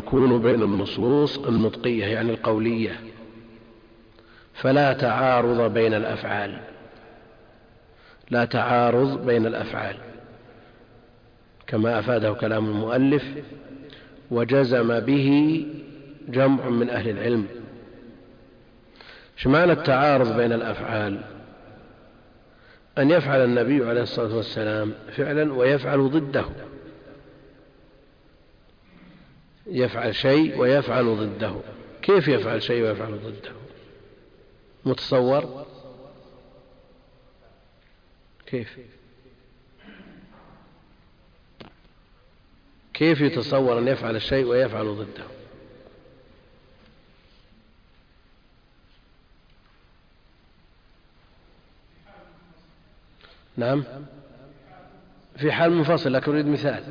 يكون بين النصوص النطقية يعني القولية، فلا تعارض بين الأفعال، لا تعارض بين الأفعال كما أفاده كلام المؤلف، وجزم به جمع من أهل العلم. معنى التعارض بين الأفعال؟ أن يفعل النبي عليه الصلاة والسلام فعلا ويفعل ضده، يفعل شيء ويفعل ضده. كيف يفعل شيء ويفعل ضده؟ متصور؟ كيف يتصور أن يفعل الشيء ويفعل ضده؟ نعم، في حال منفصل، لكن أريد مثال.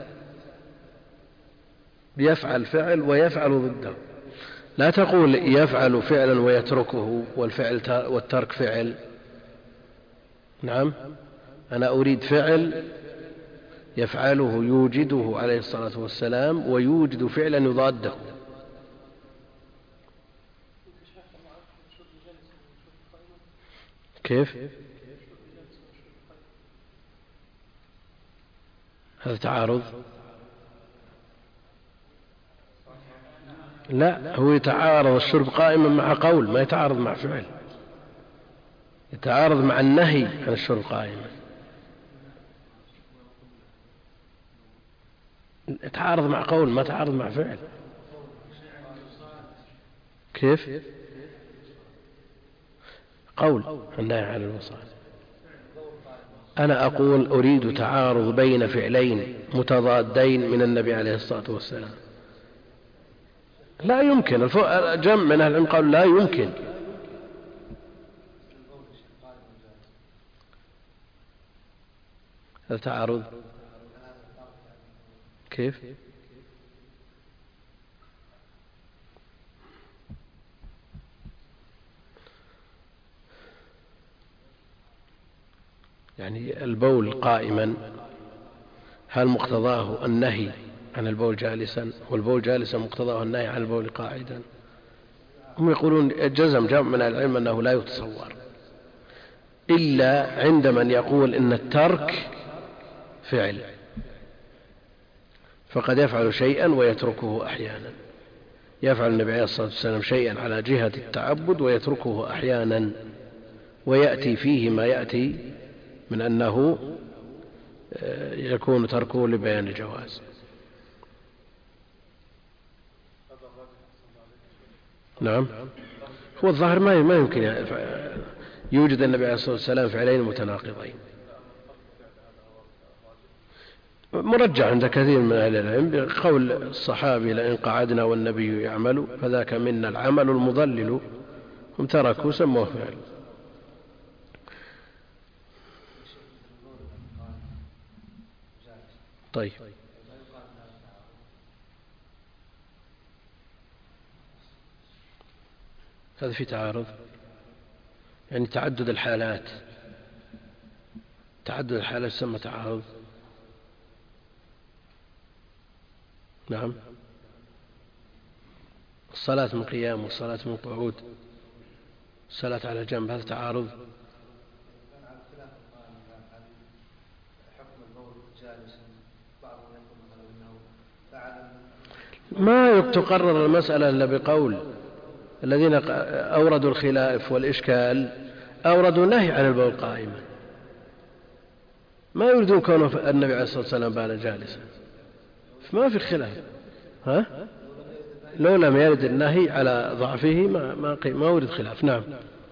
يفعل فعل ويفعل ضده، لا تقول يفعل فعلا ويتركه والترك فعل. نعم، أنا أريد فعل يفعله يوجده عليه الصلاة والسلام ويوجد فعلا يضاده. كيف؟ هذا تعارض؟ لا، هو يتعارض الشرب قائما مع قول، ما يتعارض مع فعل، يتعارض مع النهي عن الشرب قائما، يتعارض مع قول ما يتعارض مع فعل. كيف؟ قول النهي عن الوصال. أنا أقول أريد تعارض بين فعلين متضادين من النبي عليه الصلاة والسلام، لا يمكن. جمع من أهل العلم قالوا لا يمكن. هذا تعارض. كيف؟ يعني البول قائما هل مقتضاه النهي عن البول جالسا، والبول جالسا مقتضاه النهي عن البول قاعدا؟ هم يقولون جزم جمع من العلم أنه لا يتصور إلا عند من يقول إن الترك فعل، فقد يفعل شيئا ويتركه أحيانا. يفعل النبي عليه الصلاة والسلام شيئا على جهة التعبد ويتركه أحيانا، ويأتي فيه ما يأتي من أنه يكون تركه لبيان الجواز. نعم، هو الظاهر ما يمكن يوجد النبي عليه الصلاة والسلام فعلين متناقضين. مرجع عند كثير من أهل العلم بقول الصحابي لئن قعدنا والنبي يعمل فذاك منا العمل المضلل، هم تركوا سموه فعل. طيب، هذا في تعارض، يعني تعدد الحالات يسمى تعارض. نعم، الصلاة من قيام والصلاة من قعود، الصلاة على جنب، هذا تعارض. ما تقرر المسألة إلا بقول. الذين أوردوا الخلاف والإشكال أوردوا نهي عن البول قائما، ما يريدون كونه النبي عليه الصلاة والسلام بال جالسا، ما في خلاف. لو لم يرد النهي على ضعفه ما ورد خلاف. نعم،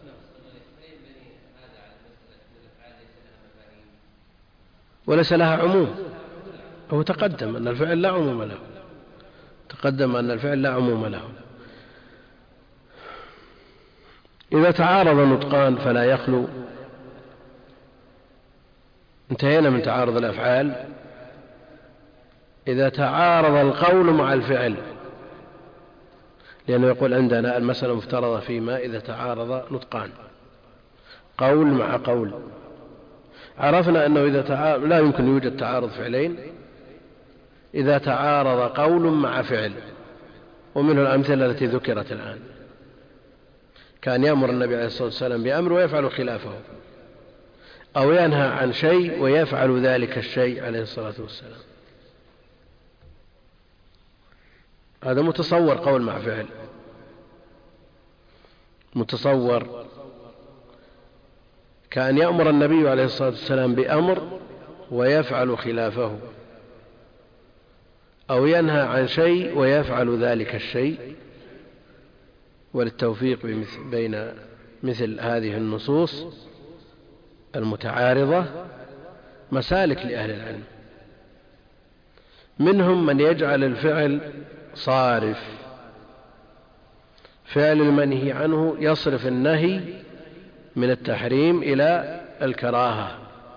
وليس لها عموم. هو تقدم أن الفعل لا عموم له. إذا تعارض نطقان فلا يخلو. انتهينا من تعارض الأفعال. إذا تعارض القول مع الفعل، لأنه يقول عندنا المسألة مفترضة فيما إذا تعارض نطقان، قول مع قول. عرفنا أنه لا يمكن يوجد تعارض فعلين إذا تعارض قول مع فعل، ومنه الأمثلة التي ذكرت الآن، كان يأمر النبي عليه الصلاة والسلام بأمر ويفعل خلافه، أو ينهى عن شيء ويفعل ذلك الشيء عليه الصلاة والسلام. هذا متصور قول مع فعل، متصور كأن يأمر النبي عليه الصلاة والسلام بأمر ويفعل خلافه، أو ينهى عن شيء ويفعل ذلك الشيء. وللتوفيق بين مثل هذه النصوص المتعارضة مسالك لأهل العلم. منهم من يجعل الفعل صارف، فعل المنهي عنه يصرف النهي من التحريم إلى الكراهة،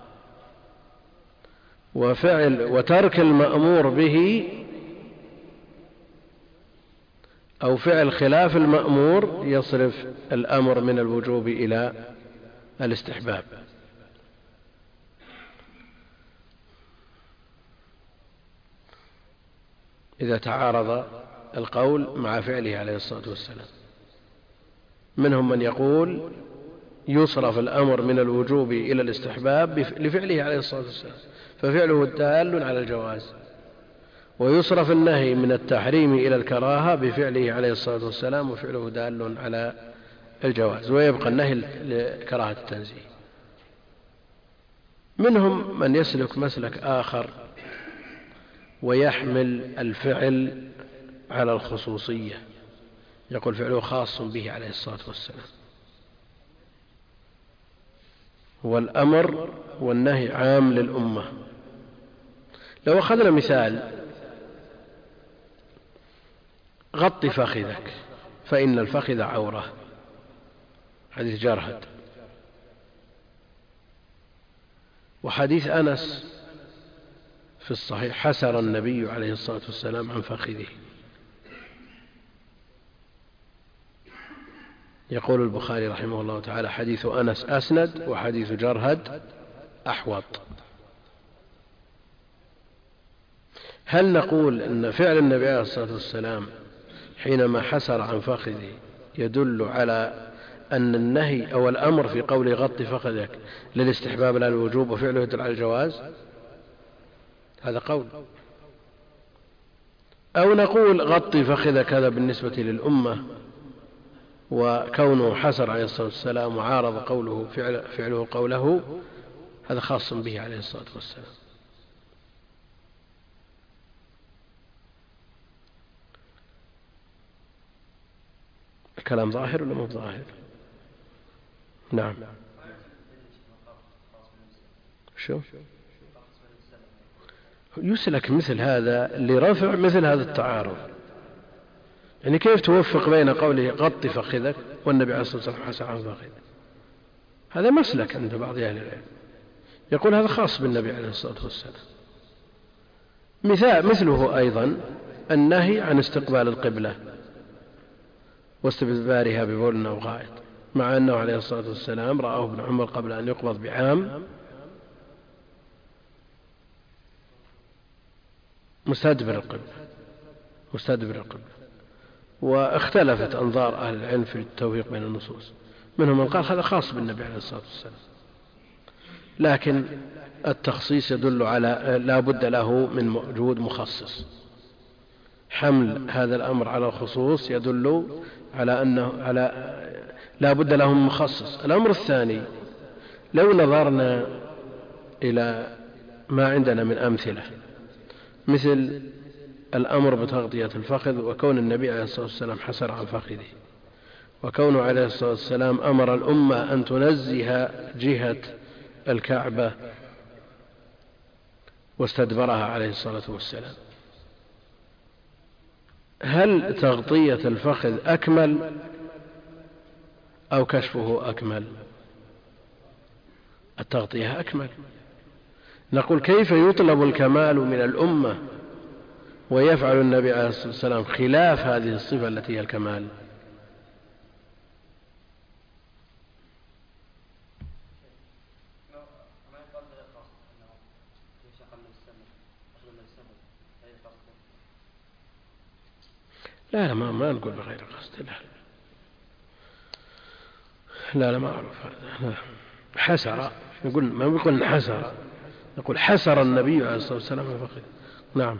وترك المأمور به أو فعل خلاف المأمور يصرف الأمر من الوجوب إلى الاستحباب. إذا تعارض القول مع فعله عليه الصلاة والسلام. منهم من يقول يصرف الأمر من الوجوب إلى الاستحباب لفعله عليه الصلاة والسلام، ففعله دال على الجواز، ويصرف النهي من التحريم إلى الكراهة بفعله عليه الصلاة والسلام، وفعله دال على الجواز، ويبقى النهي لكراهة التنزيه. منهم من يسلك مسلك آخر ويحمل الفعل على الخصوصية، يقول فعله خاص به عليه الصلاة والسلام، والأمر والنهي عام للأمة. لو أخذنا مثال: غط فخذك فإن الفخذ عورة، حديث جرهد. وحديث أنس في الصحيح: حسر النبي عليه الصلاة والسلام عن فخذه. يقول البخاري رحمه الله تعالى: حديث أنس أسند، وحديث جرهد أحوط. هل نقول أن فعل النبي عليه الصلاة والسلام حينما حسر عن فخذه يدل على أن النهي أو الأمر في قول غط فخذك للاستحباب لا للوجوب، وفعله يدل على الجواز؟ هذا قول. أو نقول غط فخذك هذا بالنسبة للأمة، وكونه حسر عليه الصلاة والسلام وعارض قوله فعله قوله، هذا خاص به عليه الصلاة والسلام. الكلام ظاهر ولا مو ظاهر؟ نعم. شو يسلك مثل هذا لرفع مثل هذا التعارض؟ يعني كيف توفق بين قوله غط فخذك والنبي عليه الصلاة والسلام حسر عن فخذك؟ هذا مسلك عند بعض أهل العلم، يقول هذا خاص بالنبي عليه الصلاة والسلام. مثله أيضا النهي عن استقبال القبلة واستدبارها ببول أو غائط، مع أنه عليه الصلاة والسلام رآه ابن عمر قبل أن يقبض بعام مستدبر القبلة. واختلفت أنظار أهل العلم في التوفيق بين النصوص. منهم من قال هذا خاص بالنبي عليه الصلاة والسلام، لكن التخصيص يدل على لا بد له من وجود مخصص. حمل هذا الأمر على الخصوص يدل على أنه لا بد له من مخصص. الأمر الثاني: لو نظرنا إلى ما عندنا من أمثلة، مثل الأمر بتغطية الفخذ، وكون النبي عليه الصلاة والسلام حسر عن فخذه، وكونه عليه الصلاة والسلام أمر الأمة أن تنزه جهة الكعبة واستدبرها عليه الصلاة والسلام. هل تغطية الفخذ أكمل أو كشفه أكمل؟ التغطية أكمل. نقول كيف يطلب الكمال من الأمة ويفعل النبي عليه الصلاة والسلام خلاف هذه الصفة التي هي الكمال؟ لا لا ما نقول بغير قصد. لا ما أعرف هذا. حسر نقول ما نقول حسر، نقول حسر النبي عليه الصلاة والسلام الفخذ. نعم.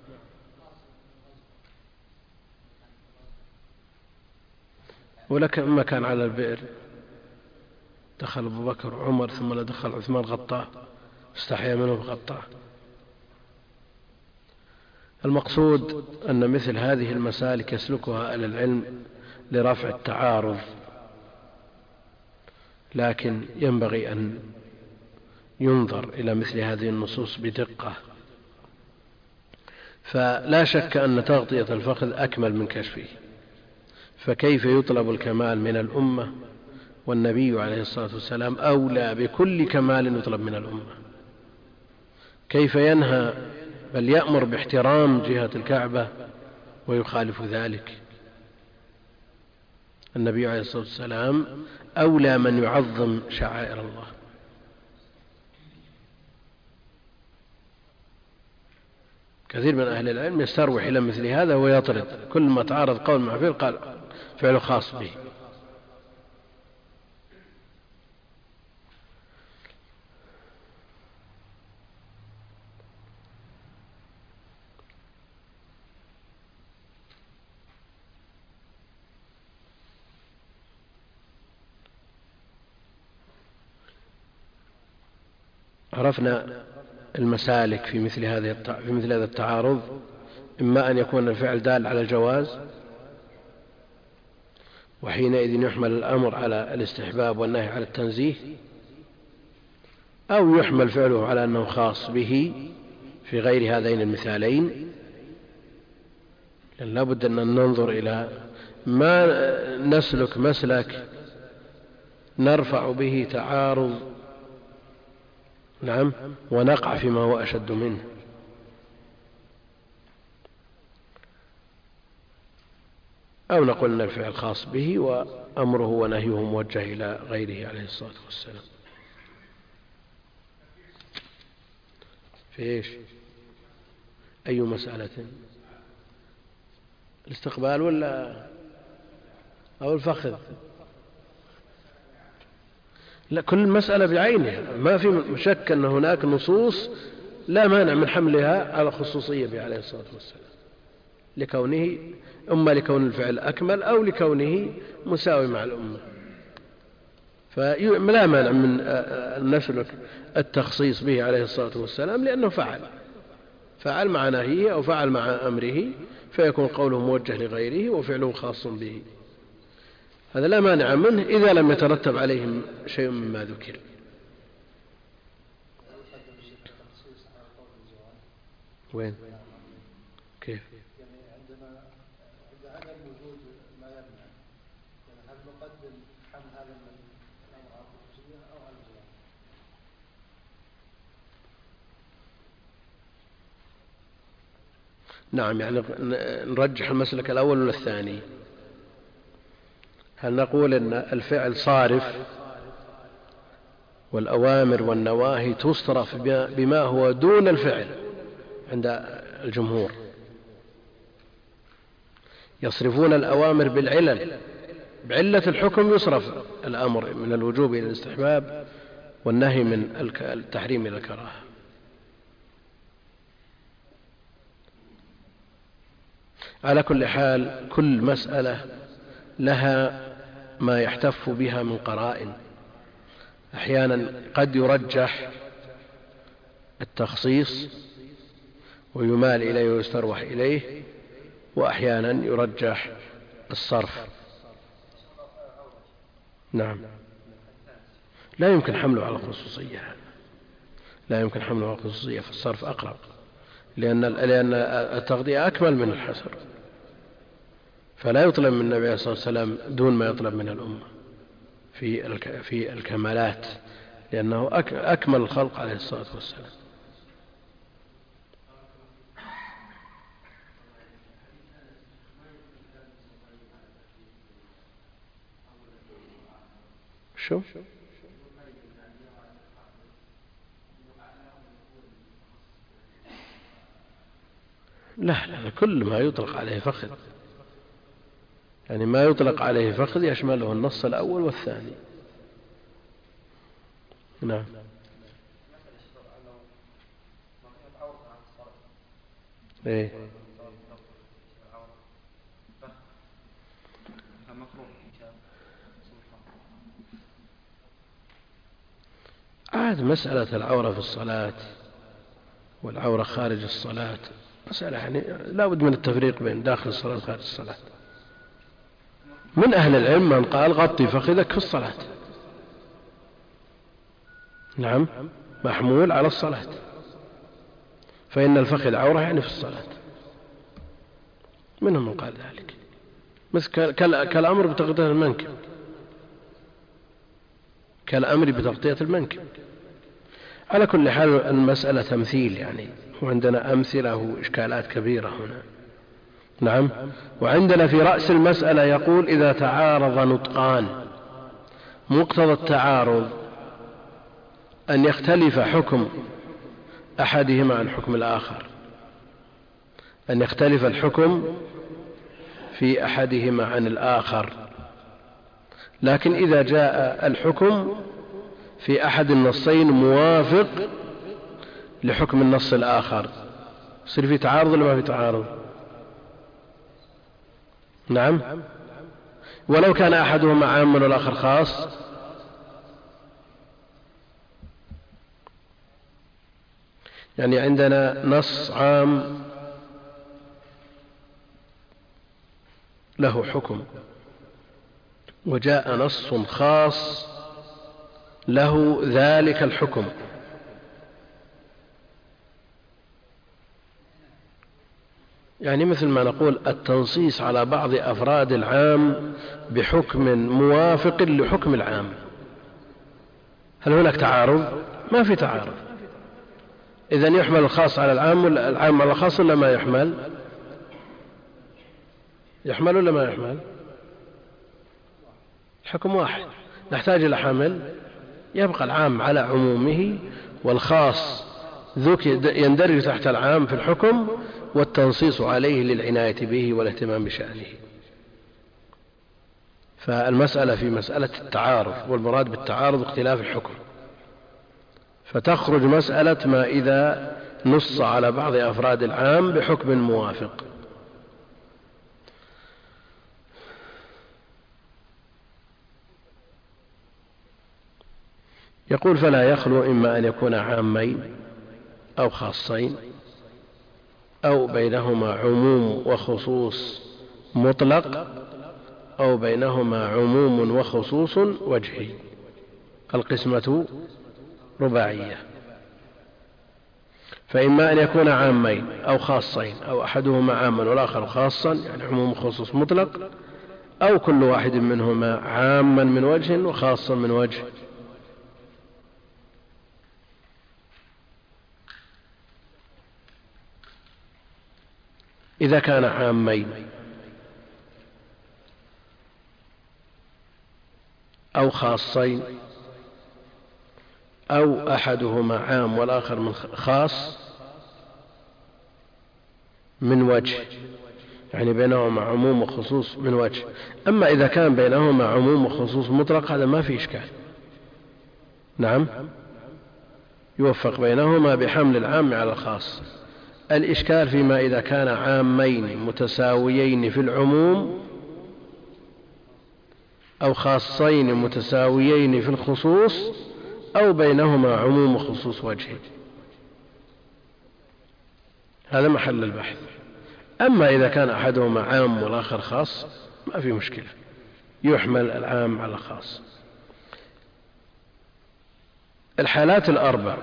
ولما كان على البئر دخل أبو بكر وعمر ثم دخل عثمان غطاه، استحيا منه فغطاه. المقصود أن مثل هذه المسالك يسلكها أهل العلم لرفع التعارض، لكن ينبغي أن ينظر إلى مثل هذه النصوص بدقة. فلا شك أن تغطية الفخذ أكمل من كشفه، فكيف يطلب الكمال من الأمة والنبي عليه الصلاة والسلام أولى بكل كمال يطلب من الأمة؟ كيف ينهى بل يأمر باحترام جهة الكعبة ويخالف ذلك؟ النبي عليه الصلاة والسلام أولى من يعظم شعائر الله. كثير من أهل العلم يستروح إلى مثل هذا ويطرد كل ما تعارض قول مع فعل قال فعله خاص به. عرفنا المسالك في مثل هذا التعارض، إما أن يكون الفعل دال على الجواز وحينئذ يحمل الأمر على الاستحباب والنهي على التنزيه، أو يحمل فعله على أنه خاص به في غير هذين المثالين. لأن لابد أن ننظر إلى ما نسلك مسلك نرفع به تعارض ونقع فيما هو أشد منه. أو نقول أن الفعل خاص به وأمره ونهيه موجه إلى غيره عليه الصلاة والسلام. في إيش؟ أي مسألة؟ الاستقبال ولا أو الفخذ؟ لا، كل مسألة بعينها، ما في شك أن هناك نصوص لا مانع من حملها على خصوصية به عليه الصلاة والسلام، لكونه إما لكون الفعل أكمل أو لكونه مساوي مع الأمة، فلا مانع من نسلك التخصيص به عليه الصلاة والسلام، لأنه فعل مع نهيه أو فعل مع أمره، فيكون قوله موجه لغيره وفعله خاص به. هذا لا مانع منه إذا لم يترتب عليهم شيء مما ذكر. وين؟ كيف؟ نعم، يعني نرجح المسلك الأول ولا الثاني؟ هل نقول أن الفعل صارف والأوامر والنواهي تصرف بما هو دون الفعل عند الجمهور؟ يصرفون الأوامر بالعلل، بعلة الحكم يصرف الأمر من الوجوب إلى الاستحباب والنهي من التحريم إلى الكراهة. على كل حال كل مسألة لها ما يحتف بها من قرائن. أحيانا قد يرجح التخصيص ويمال إليه ويستروح إليه، وأحيانا يرجح الصرف. نعم، لا يمكن حمله على الخصوصية، لا يمكن حمله على الخصوصية، فالصرف أقرب، لأن التغذية أكمل من الحسر، فلا يطلب من النبي عليه الصلاة والسلام دون ما يطلب من الأمة في الكمالات، لأنه أكمل الخلق عليه الصلاة والسلام. شو؟ لا كل ما يطلق عليه فخذ يعني ما يطلق عليه فخذ يشمله النص الأول والثاني. نعم. إيه؟ عاد مسألة العورة في الصلاة والعورة خارج الصلاة مسألة يعني لا بد من التفريق بين داخل الصلاة وخارج الصلاة. من أهل العلم من قال غطي فخذك في الصلاة، نعم، محمول على الصلاة، فإن الفخذ عورة يعني في الصلاة. منهم من قال ذلك، مثل كالأمر بتغطية المنكب، كالأمر بتغطية المنكب. على كل حال المسألة تمثيل يعني، وعندنا أمثلة وإشكالات كبيرة هنا. نعم. وعندنا في رأس المسألة يقول إذا تعارض نطقان مقتضى التعارض أن يختلف حكم أحدهما عن حكم الآخر، أن يختلف الحكم في أحدهما عن الآخر، لكن إذا جاء الحكم في أحد النصين موافق لحكم النص الآخر يصير في تعارض ولا ما في تعارض؟ نعم. ولو كان أحدهما عاما والآخر خاص، يعني عندنا نص عام له حكم وجاء نص خاص له ذلك الحكم، يعني مثل ما نقول التنصيص على بعض أفراد العام بحكم موافق لحكم العام. هل هناك تعارض؟ ما في تعارض. إذن يحمل الخاص على العام والعام على الخاص ولا ما يحمل؟ يحمل ولا ما يحمل؟ الحكم واحد، نحتاج إلى حمل. يبقى العام على عمومه والخاص يندرج تحت العام في الحكم، والتنصيص عليه للعناية به والاهتمام بشأنه. فالمسألة في مسألة التعارض، والمراد بالتعارض اختلاف الحكم، فتخرج مسألة ما إذا نص على بعض أفراد العام بحكم موافق. يقول فلا يخلو إما أن يكون عامين أو خاصين أو بينهما عموم وخصوص مطلق أو بينهما عموم وخصوص وجهي. القسمة رباعية. فإما أن يكون عامين أو خاصين أو أحدهما عاما والآخر خاصا، يعني عموم وخصوص مطلق، أو كل واحد منهما عاما من وجه وخاصا من وجه. إذا كان عامين أو خاصين أو أحدهما عام والآخر من خاص من وجه، يعني بينهما عموم وخصوص من وجه. أما إذا كان بينهما عموم وخصوص مطلق هذا ما في إشكال، نعم، يوفق بينهما بحمل العام على الخاص. الإشكال فيما إذا كان عامين متساويين في العموم أو خاصين متساويين في الخصوص أو بينهما عموم وخصوص وجه، هذا محل البحث. أما إذا كان أحدهما عام والآخر خاص ما في مشكلة، يحمل العام على الخاص. الحالات الأربع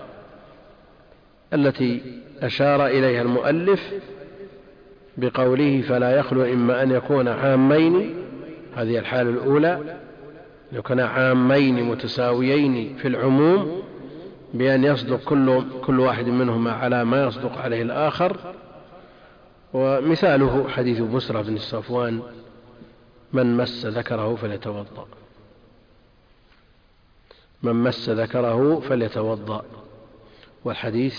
التي أشار إليها المؤلف بقوله فلا يخلو إما أن يكون عامين، هذه الحالة الأولى، لو كان عامين متساويين في العموم بأن يصدق كل واحد منهما على ما يصدق عليه الآخر. ومثاله حديث بسرة بن الصفوان من مس ذكره فليتوضأ، من مس ذكره فليتوضأ، والحديث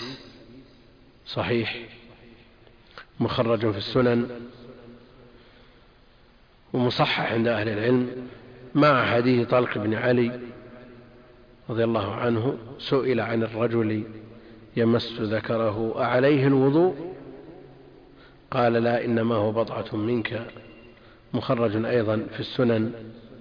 صحيح مخرج في السنن ومصحح عند أهل العلم مع حديث طلق بن علي رضي الله عنه سئل عن الرجل يمس ذكره أعليه الوضوء؟ قال لا، إنما هو بضعة منك، مخرج أيضا في السنن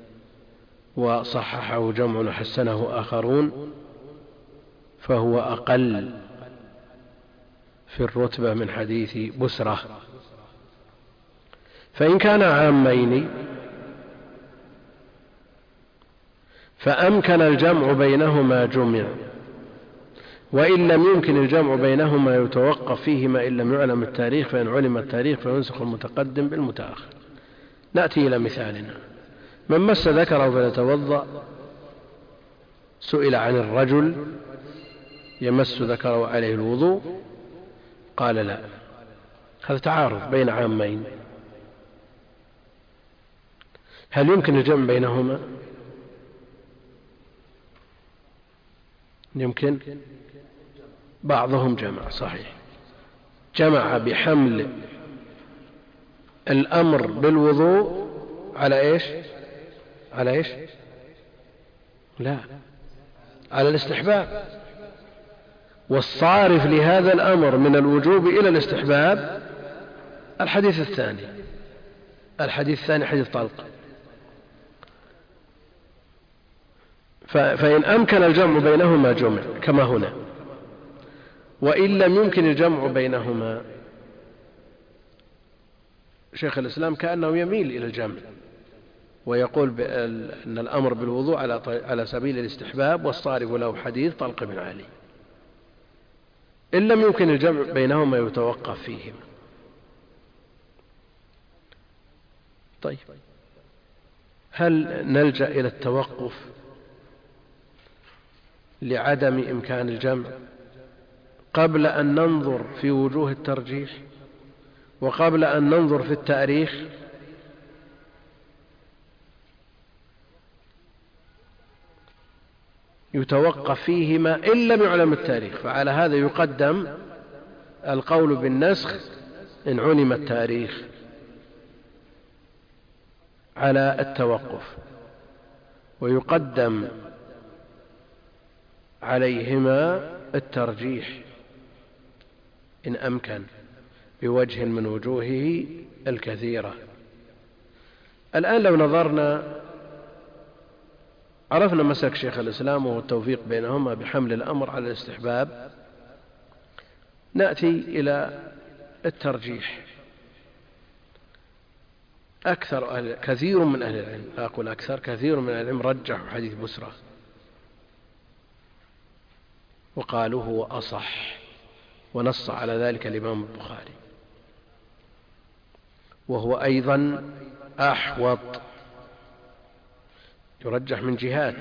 وصححه جمع وحسنه آخرون، فهو أقل في الرتبة من حديث بسرة. فإن كان عامين فأمكن الجمع بينهما جمع، وإن لم يمكن الجمع بينهما يتوقف فيهما إن لم يعلم التاريخ، فإن علم التاريخ فينسخ المتقدم بالمتأخر. نأتي إلى مثالنا: من مس ذكره فليتوضأ. سئل عن الرجل يمس ذكره عليه الوضوء؟ قال لا. هذا تعارض بين عامين، هل يمكن الجمع بينهما؟ يمكن. بعضهم جمع، صحيح، جمع بحمل الأمر بالوضوء على إيش؟ على إيش؟ لا، على الاستحباب، والصارف لهذا الأمر من الوجوب إلى الاستحباب الحديث الثاني. الحديث الثاني حديث طلق. فإن أمكن الجمع بينهما جمع كما هنا، وإن لم يمكن الجمع بينهما، شيخ الإسلام كأنه يميل إلى الجمع ويقول أن الأمر بالوضوء على سبيل الاستحباب، والصارف له حديث طلق بن علي. إن لم يمكن الجمع بينهما يتوقف فيهما. طيب، هل نلجأ إلى التوقف لعدم إمكان الجمع قبل أن ننظر في وجوه الترجيح وقبل أن ننظر في التاريخ؟ يتوقف فيهما إن لم يعلم التاريخ، فعلى هذا يقدم القول بالنسخ إن علم التاريخ على التوقف، ويقدم عليهما الترجيح إن أمكن بوجه من وجوهه الكثيرة. الآن لو نظرنا عرفنا مسلك شيخ الإسلام وهو التوفيق بينهما بحمل الأمر على الاستحباب. نأتي إلى الترجيح. كثير من أهل العلم، لا أقول أكثر، كثير من أهل العلم رجحوا حديث بسرة وقالوا هو أصح، ونص على ذلك الإمام البخاري، وهو أيضا أحوط، يرجح من جهات: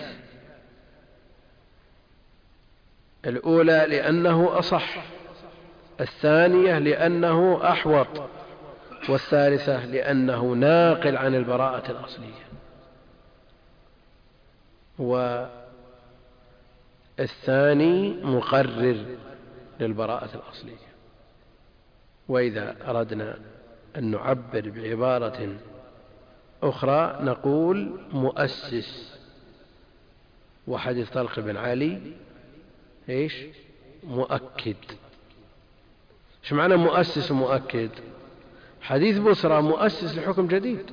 الأولى لأنه أصح، الثانية لأنه أحوط، والثالثة لأنه ناقل عن البراءة الأصلية، والثاني مقرر للبراءة الأصلية. وإذا أردنا أن نعبر بعبارة أخرى نقول مؤسس، وحديث طلق بن علي إيش؟ مؤكد. إيش معنى مؤسس ومؤكد؟ حديث بسرى مؤسس لحكم جديد،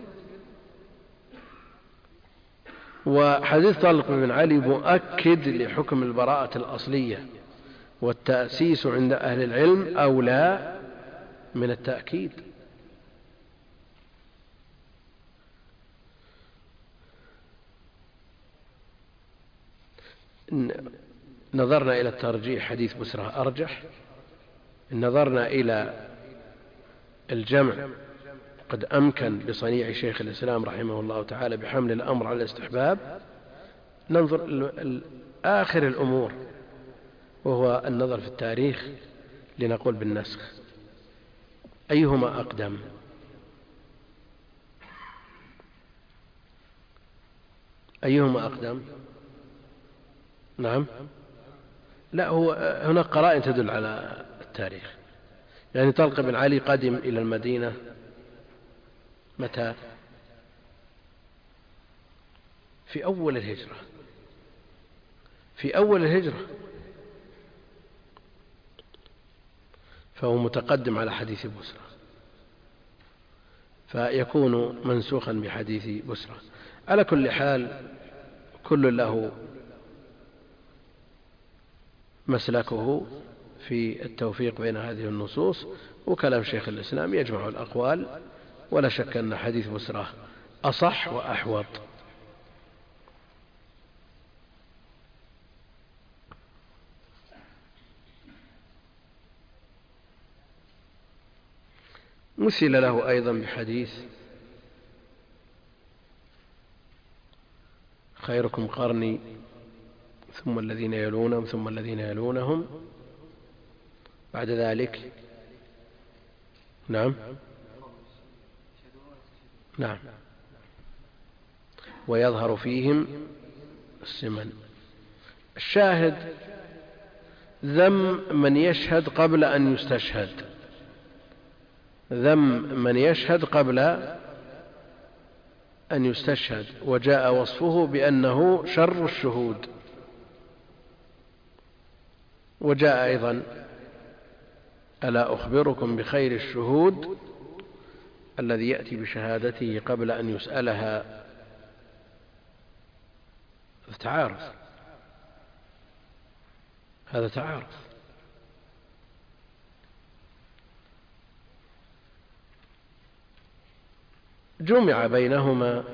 وحديث طلق بن علي مؤكد لحكم البراءة الأصلية، والتأسيس عند أهل العلم أولى من التأكيد. نظرنا إلى الترجيح حديث بسرى أرجح. نظرنا إلى الجمع قد أمكن بصنيع شيخ الإسلام رحمه الله تعالى بحمل الأمر على الاستحباب. ننظر آخر الأمور وهو النظر في التاريخ لنقول بالنسخ. أيهما أقدم؟ أيهما أقدم؟ نعم، لا، هو هناك قرائن تدل على التاريخ. يعني طلق بن علي قدم إلى المدينة متى؟ في أول الهجرة، في أول الهجرة، فهو متقدم على حديث بسرى، فيكون منسوخا بحديث بسرى. على كل حال كل له مسلكه في التوفيق بين هذه النصوص، وكلام شيخ الإسلام يجمع الأقوال، ولا شك أن حديث بسرى أصح وأحوط. مثل له أيضا بحديث خيركم قرني ثم الذين يلونهم ثم الذين يلونهم بعد ذلك. نعم نعم، ويظهر فيهم السمن. الشاهد ذم من يشهد قبل أن يستشهد، ذم من يشهد قبل أن يستشهد، وجاء وصفه بأنه شر الشهود. وجاء أيضا ألا أخبركم بخير الشهود الذي يأتي بشهادته قبل أن يسألها. تعارض، هذا تعارض. جمع بينهما.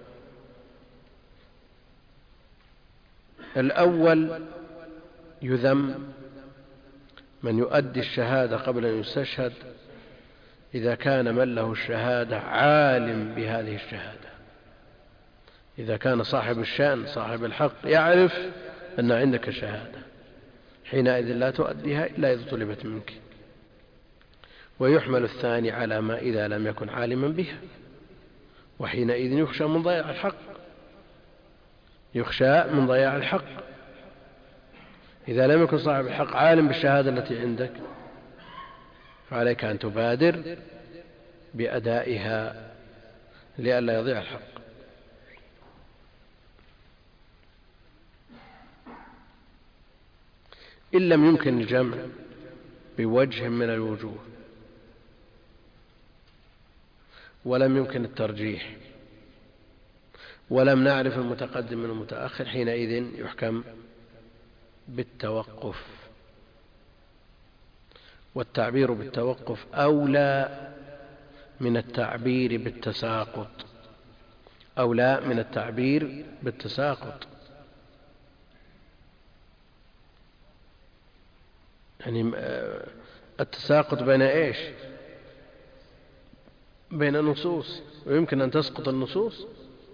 الأول يذم من يؤدي الشهادة قبل أن يستشهد إذا كان من له الشهادة عالم بهذه الشهادة، إذا كان صاحب الشأن صاحب الحق يعرف أن عندك شهادة، حينئذ لا تؤديها إلا إذا طلبت منك. ويحمل الثاني على ما إذا لم يكن عالما بها، وحينئذ يخشى من ضياع الحق، يخشى من ضياع الحق. إذا لم يكن صاحب الحق عالم بالشهادة التي عندك فعليك أن تبادر بأدائها لئلا يضيع الحق. إن لم يمكن الجمع بوجه من الوجوه ولم يمكن الترجيح ولم نعرف المتقدم من المتأخر، حينئذ يحكم بالتوقف. والتعبير بالتوقف أولى من التعبير بالتساقط، أولى من التعبير بالتساقط. يعني التساقط بين إيش؟ بين النصوص، ويمكن أن تسقط النصوص،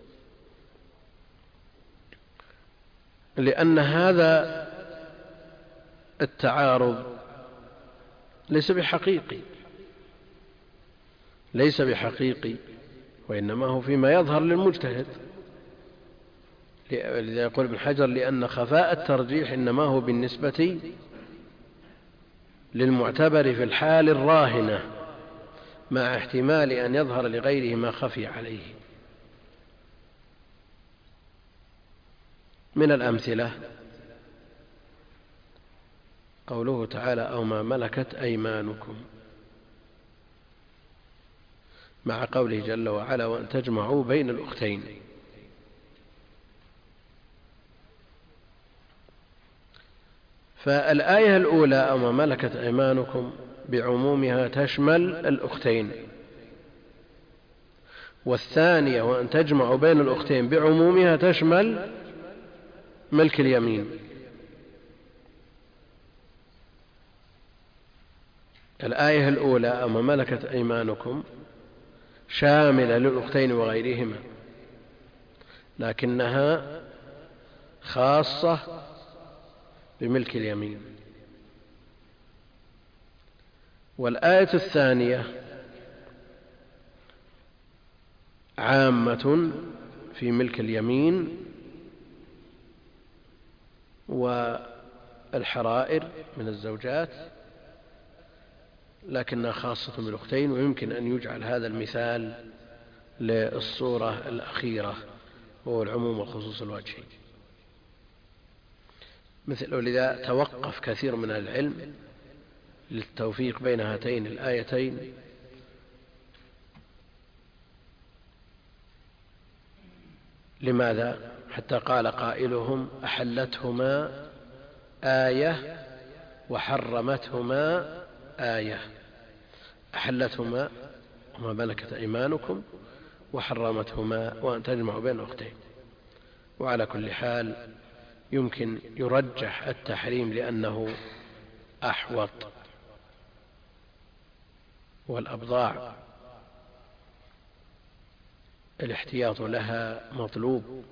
لأن هذا التعارض ليس بحقيقي، ليس بحقيقي، وإنما هو فيما يظهر للمجتهد. لذا يقول ابن حجر لأن خفاء الترجيح إنما هو بالنسبة للمعتبر في الحال الراهنة، مع احتمال أن يظهر لغيره ما خفي عليه. من الأمثلة قوله تعالى أو ما ملكت أيمانكم، مع قوله جل وعلا وأن تجمعوا بين الأختين. فالآية الأولى أو ما ملكت أيمانكم بعمومها تشمل الأختين، والثانية وأن تجمعوا بين الأختين بعمومها تشمل ملك اليمين. الآية الأولى أو ما ملكت أيمانكم شاملة للأختين وغيرهما، لكنها خاصة بملك اليمين. والآية الثانية عامة في ملك اليمين والحرائر من الزوجات، لكنها خاصة بالأختين. ويمكن أن يجعل هذا المثال للصورة الأخيرة وهو العموم والخصوص الوجهي. ولذا توقف كثير من العلم للتوفيق بين هاتين الآيتين لماذا؟ حتى قال قائلهم أحلتهما آية وحرمتهما آية. أحلتهما وما ملكت أيمانكم، وحرمتهما وأن تجمعوا بين أختين. وعلى كل حال يمكن يرجح التحريم لأنه أحوط، والأبضاع الاحتياط لها مطلوب.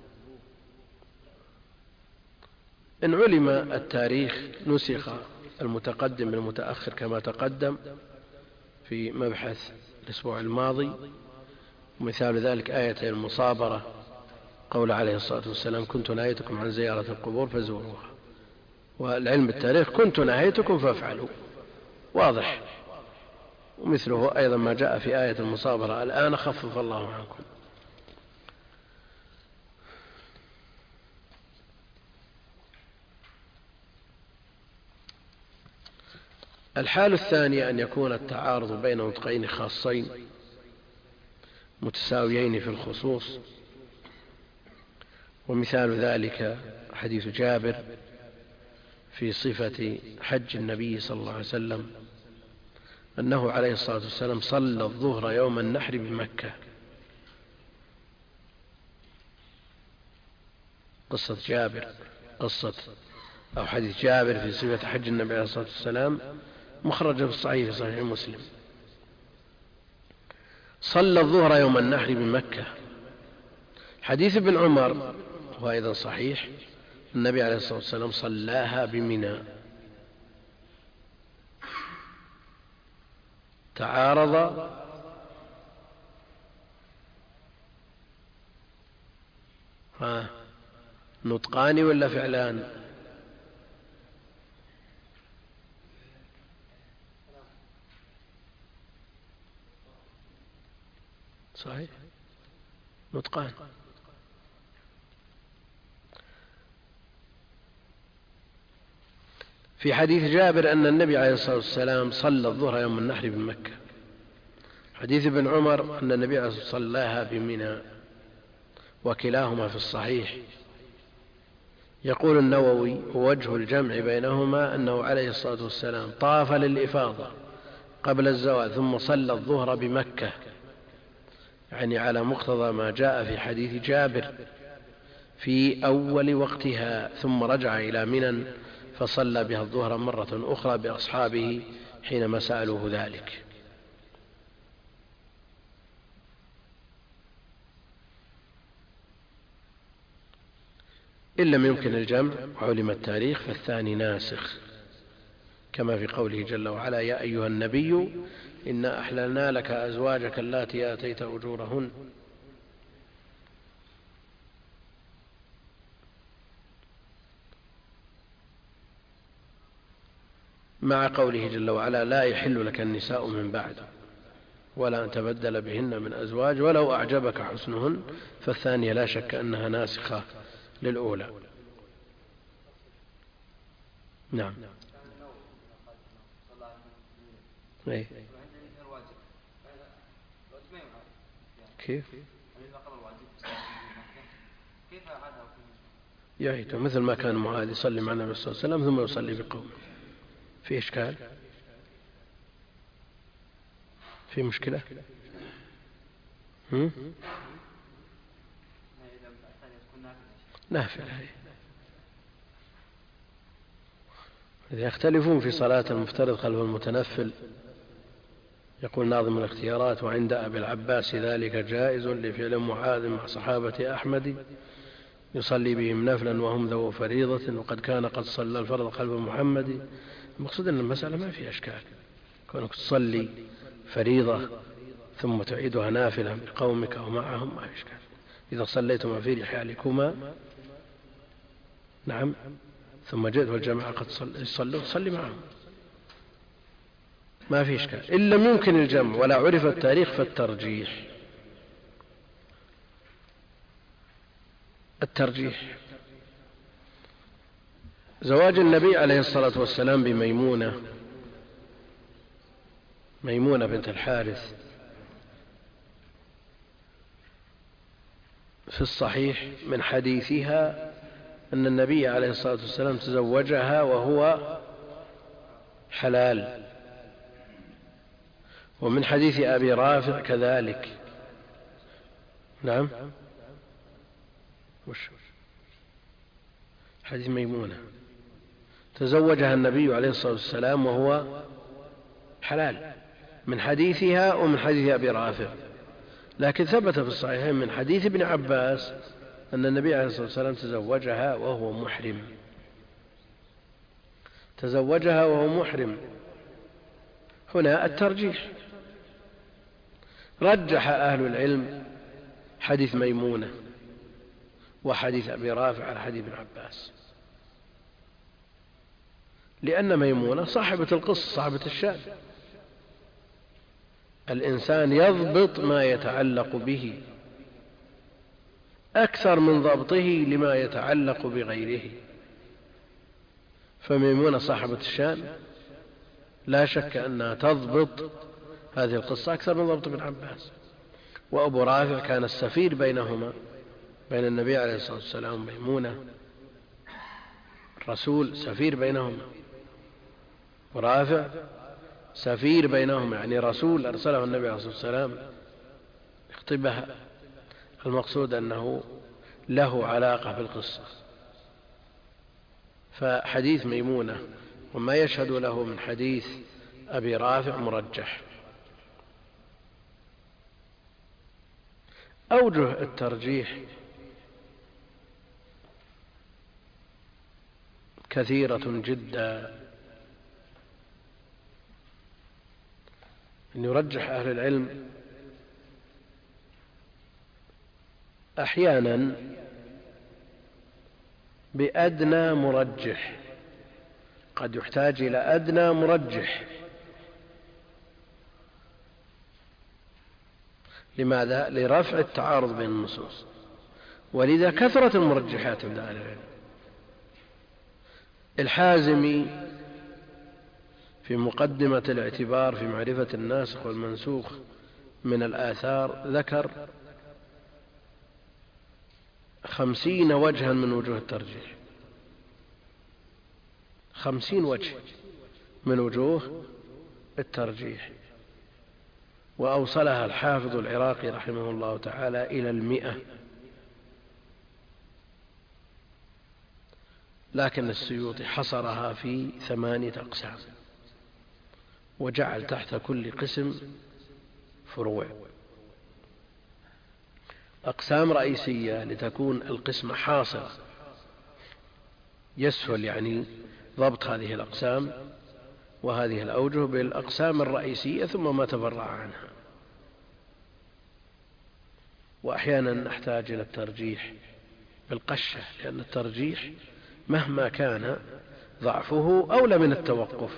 إن علم التاريخ نسخ المتقدم بالمتأخر كما تقدم في مبحث الأسبوع الماضي. ومثال ذلك آية المصابرة، قول عليه الصلاة والسلام كنت نهيتكم عن زيارة القبور فزوروها، والعلم بالتاريخ كنت نهيتكم فافعلوا، واضح. ومثله أيضا ما جاء في آية المصابرة الآن خفف الله عنكم. الحال الثانية أن يكون التعارض بين نطقين خاصين متساويين في الخصوص. ومثال ذلك حديث جابر في صفة حج النبي صلى الله عليه وسلم أنه عليه الصلاة والسلام صلى الظهر يوم النحر بمكة. حديث جابر في صفة حج النبي عليه الصلاة والسلام مخرج في الصحيح في صحيح مسلم. صلى الظهر يوم النحر بمكة. حديث ابن عمر هو أيضا صحيح، النبي عليه الصلاة والسلام صلاها بمنى. تعارض نطقان ولا فعلان؟ صحيح، نطقان. في حديث جابر أن النبي عليه الصلاة والسلام صلى الظهر يوم النحر بمكة. حديث ابن عمر أن النبي عليه الصلاة والسلام صلاها بمنى، وكلاهما في الصحيح. يقول النووي ووجه الجمع بينهما أنه عليه الصلاة والسلام طاف للإفاضة قبل الزوال ثم صلى الظهر بمكة، يعني على مقتضى ما جاء في حديث جابر في أول وقتها، ثم رجع إلى منى فصلى بها الظهر مرة أخرى بأصحابه حينما سألوه ذلك. إن لم يمكن الجمع وعلم التاريخ فالثاني ناسخ، كما في قوله جل وعلا يا أيها النبي إنا أحللنا لك أزواجك اللاتي آتيت أجورهن. مع قوله جل وعلا لا يحل لك النساء من بعد ولا أن تبدل بهن من أزواج ولو أعجبك حسنهن، فالثانية لا شك أنها ناسخة للأولى. نعم. أي. كيف يعيد مثل ما كان معاذ يصلي مع النبي صلى الله عليه وسلم ثم يصلي بقومه. في إشكال؟ في مشكلة؟ نافلة. إذا يختلفون في صلاة المفترض خلف المتنفل. يقول ناظم الاختيارات وعند أبي العباس ذلك جائز لفعل معاذ مع صحابة أحمد يصلي بهم نفلا وهم ذو فريضة، وقد كان قد صلى الفرض خلف محمد. المقصود أن المسألة ما في أشكال، كونك تصلي فريضة ثم تعيدها نافلة بقومك أو معهم ما في أشكال. إذا صليتما في رحالكما نعم ثم جئت والجماعة قد صلوا صلي معهم ما في إشكال. إن لم يمكن الجمع ولا عرف التاريخ فالترجيح. الترجيح. زواج النبي عليه الصلاة والسلام بميمونة، ميمونة بنت الحارث، في الصحيح من حديثها أن النبي عليه الصلاة والسلام تزوجها وهو حلال، ومن حديث أبي رافع كذلك. نعم، حديث ميمونة تزوجها النبي عليه الصلاة والسلام وهو حلال، من حديثها ومن حديث أبي رافع. لكن ثبت في الصحيحين من حديث ابن عباس أن النبي عليه الصلاة والسلام تزوجها وهو محرم، تزوجها وهو محرم. هنا الترجيح، رجح أهل العلم حديث ميمونة وحديث أبي رافع على حديث ابن عباس، لأن ميمونة صاحبة القصة، صاحبة الشأن. الإنسان يضبط ما يتعلق به أكثر من ضبطه لما يتعلق بغيره، فميمونة صاحبة الشأن لا شك أنها تضبط هذه القصة أكثر من ضبط ابن عباس. وأبو رافع كان السفير بينهما، بين النبي عليه الصلاة والسلام وميمونة، الرسول سفير بينهما، ورافع سفير بينهما، يعني رسول أرسله النبي عليه الصلاة والسلام يخطبها. المقصود أنه له علاقة بالقصة. فحديث ميمونة وما يشهد له من حديث أبي رافع مرجح. أوجه الترجيح كثيرة جدا، أن يرجح أهل العلم أحيانا بأدنى مرجح، قد يحتاج إلى أدنى مرجح. لماذا؟ لرفع التعارض بين النصوص، ولذا كثرة المرجحات عند أهل العلم. الحازمي في مقدمة الاعتبار في معرفة الناسخ والمنسوخ من الآثار ذكر 50 وجها من وجوه الترجيح، 50 وجه من وجوه الترجيح، وأوصلها الحافظ العراقي رحمه الله تعالى إلى 100. لكن السيوطي حصرها في 8 أقسام، وجعل تحت كل قسم فروع، أقسام رئيسية لتكون القسمة حاصرة، يسهل يعني ضبط هذه الأقسام وهذه الأوجه بالأقسام الرئيسية ثم ما تفرع عنها. وأحيانا نحتاج إلى الترجيح بالقشة، لأن الترجيح مهما كان ضعفه أولى من التوقف.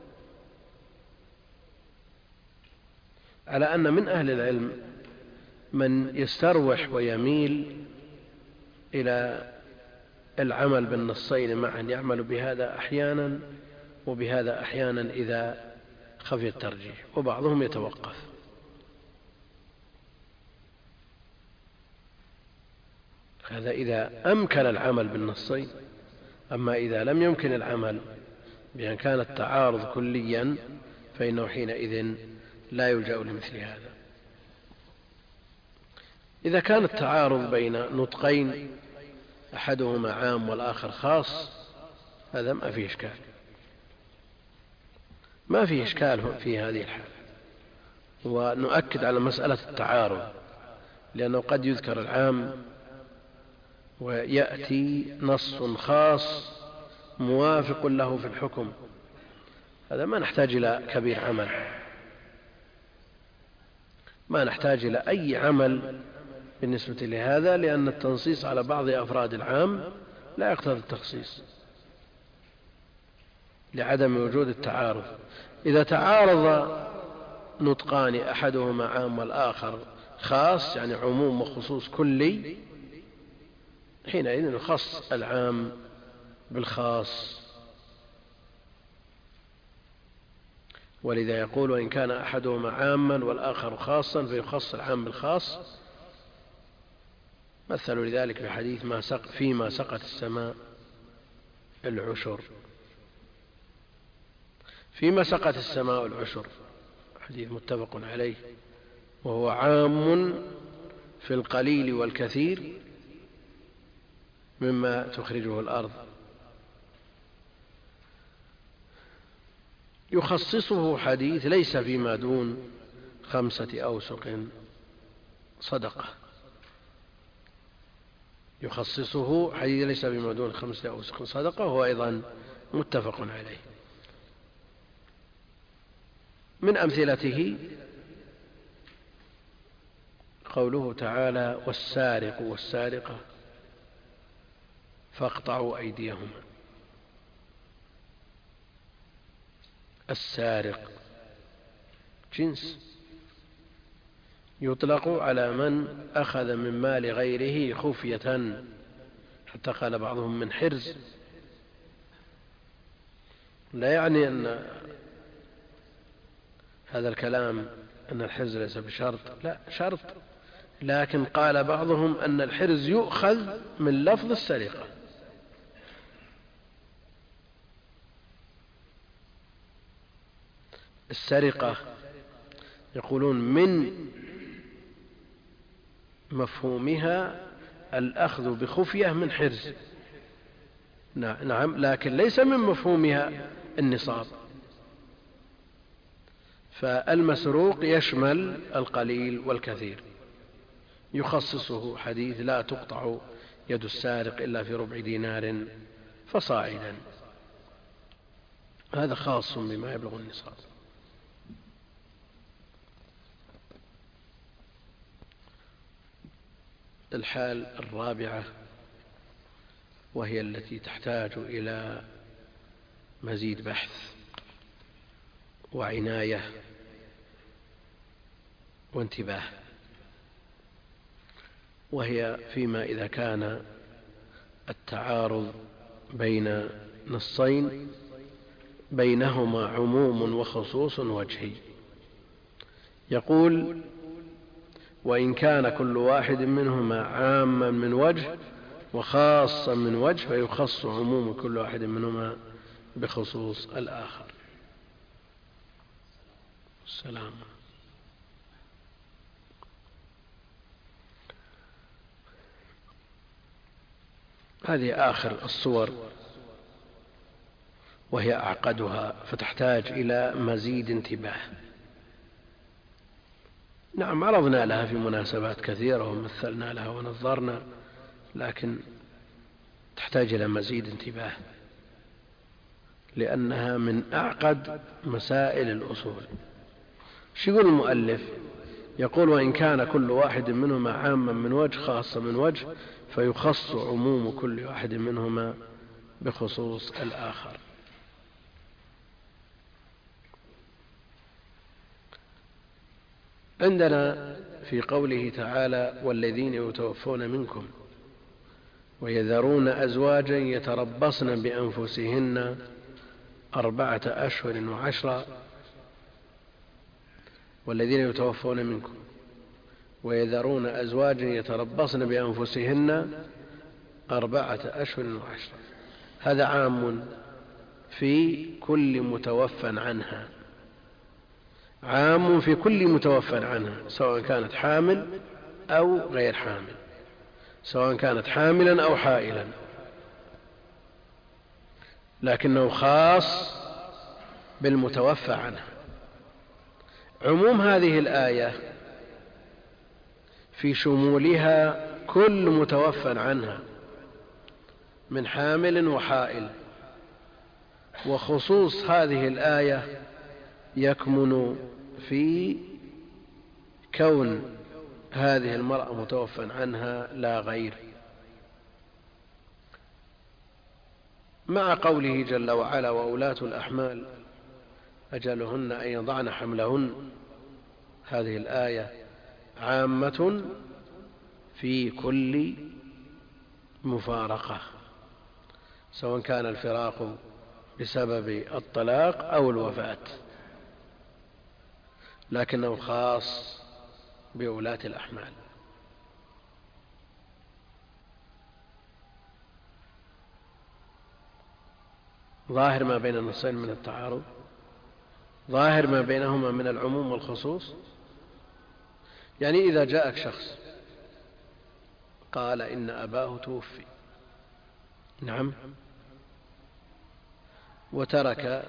على أن من أهل العلم من يستروح ويميل إلى العمل بالنصين معا، يعمل بهذا أحيانا وبهذا أحيانا إذا خفي الترجيح، وبعضهم يتوقف. هذا إذا أمكن العمل بالنصين. أما إذا لم يمكن العمل بأن كان التعارض كليا فإنه حينئذ لا يلجأ لمثل هذا. إذا كان التعارض بين نطقين أحدهما عام والآخر خاص، هذا ما فيه إشكال، ما فيه إشكال في هذه الحالة. ونؤكد على مسألة التعارض، لأنه قد يذكر العام ويأتي نص خاص موافق له في الحكم، هذا ما نحتاج إلى كبير عمل، ما نحتاج إلى أي عمل بالنسبة لهذا، لأن التنصيص على بعض أفراد العام لا يقتضي التخصيص لعدم وجود التعارض. إذا تعارض نطقان أحدهما عام والآخر خاص، يعني عموم وخصوص كلي، حينئذ يخص العام بالخاص. ولذا يقول: وإن كان أحدهما عاما والآخر خاصا فيخص العام بالخاص. مثلوا لذلك بحديث فيما سقت السماء العشر. فيما سقت السماء العشر حديث متفق عليه، وهو عام في القليل والكثير مما تخرجه الأرض. يخصصه حديث: ليس فيما دون 5 أوسق صدقة. يخصصه حديث: ليس فيما دون 5 أوسق صدقة، وهو أيضا متفق عليه. من أمثلته قوله تعالى: والسارق والسارقة فاقطعوا أيديهما. السارق جنس يطلق على من أخذ من مال غيره خفية، حتى قال بعضهم من حرز. لا يعني أن هذا الكلام أن الحرز ليس بشرط، لا شرط، لكن قال بعضهم أن الحرز يؤخذ من لفظ السرقة. السرقة يقولون من مفهومها الأخذ بخفية من حرز، نعم، لكن ليس من مفهومها النصاب. فالمسروق يشمل القليل والكثير. يخصصه حديث: لا تقطع يد السارق إلا في ربع دينار فصاعدا. هذا خاص بما يبلغ النصاب. الحال الرابعة، وهي التي تحتاج إلى مزيد بحث وعناية وانتباه، وهي فيما إذا كان التعارض بين نصين بينهما عموم وخصوص وجهي. يقول: وإن كان كل واحد منهما عاما من وجه وخاصا من وجه فيخص عموم كل واحد منهما بخصوص الآخر. السلام. هذه آخر الصور، وهي أعقدها، فتحتاج إلى مزيد انتباه. نعم، عرضنا لها في مناسبات كثيرة ومثلنا لها ونظرنا، لكن تحتاج إلى مزيد انتباه، لأنها من أعقد مسائل الأصول. شو يقول المؤلف؟ يقول: وإن كان كل واحد منهما عاما من وجه خاصا من وجه فيخص عموم كل واحد منهما بخصوص الآخر. عندنا في قوله تعالى: والذين يتوفون منكم ويذرون أزواجا يتربصن بأنفسهن 4 أشهر و10. والذين يتوفون منكم ويذرون أزواجا يتربصن بأنفسهن 4 أشهر و10. هذا عام في كل متوفى عنها، عام في كل متوفى عنها، سواء كانت حامل أو غير حامل، سواء كانت حاملا أو حائلا، لكنه خاص بالمتوفى عنها. عموم هذه الآية في شمولها كل متوفى عنها من حامل وحائل، وخصوص هذه الآية يكمن في كون هذه المرأة متوفى عنها لا غير، مع قوله جل وعلا: وأولاة الأحمال أجلهن أن يضعن حملهن. هذه الآية عامة في كل مفارقة، سواء كان الفراق بسبب الطلاق أو الوفاة، لكنه خاص بولاة الأحمال. ظاهر ما بين النصين من التعارض، ظاهر ما بينهما من العموم والخصوص. يعني إذا جاءك شخص قال إن أباه توفي، نعم، وترك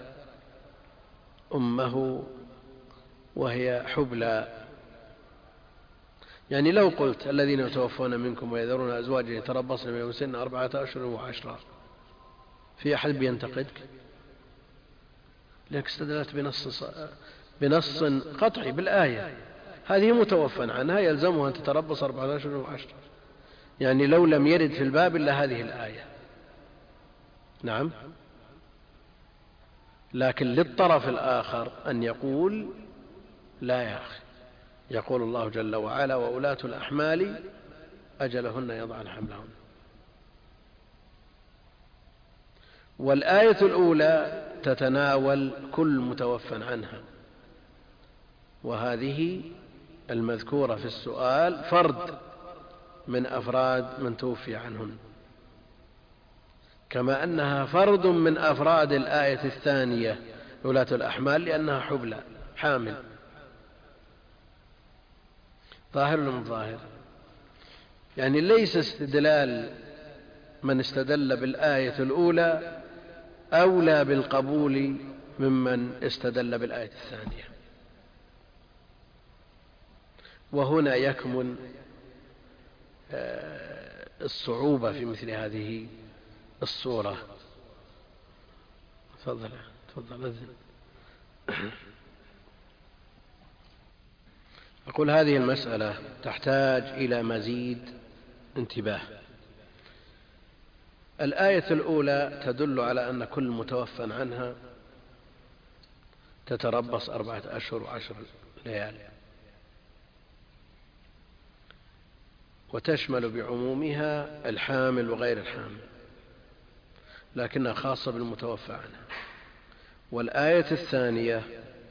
أمه وهي حبلى، يعني لو قلت الذين يتوفون منكم ويذرون أزواجا يتربصن بأنفسهن 4 أشهر و10، في أحد بينتقدك؟ لأنك استدلت بنص قطعي بالآية، هذه متوفى عنها يلزمها أن تتربص 4 أشهر و10، يعني لو لم يرد في الباب إلا هذه الآية، نعم. لكن للطرف الآخر أن يقول لا يا أخي، يقول الله جل وعلا وأولاة الأحمال أجلهن يضعن حملهن، والآية الأولى تتناول كل متوفى عنها، وهذه المذكورة في السؤال فرد من أفراد من توفي عنهن، كما أنها فرد من أفراد الآية الثانية ولاة الأحمال لأنها حبلى حامل. ظاهر ولا مو ظاهر؟ يعني ليس استدلال من استدل بالآية الأولى أولى بالقبول ممن استدل بالآية الثانية. وهنا يكمن الصعوبة في مثل هذه الصورة. تفضل أذن. أقول هذه المسألة تحتاج إلى مزيد انتباه. الآية الأولى تدل على أن كل متوفى عنها تتربص 4 أشهر و10 ليالي، وتشمل بعمومها الحامل وغير الحامل، لكنها خاصة بالمتوفى عنها. والآية الثانية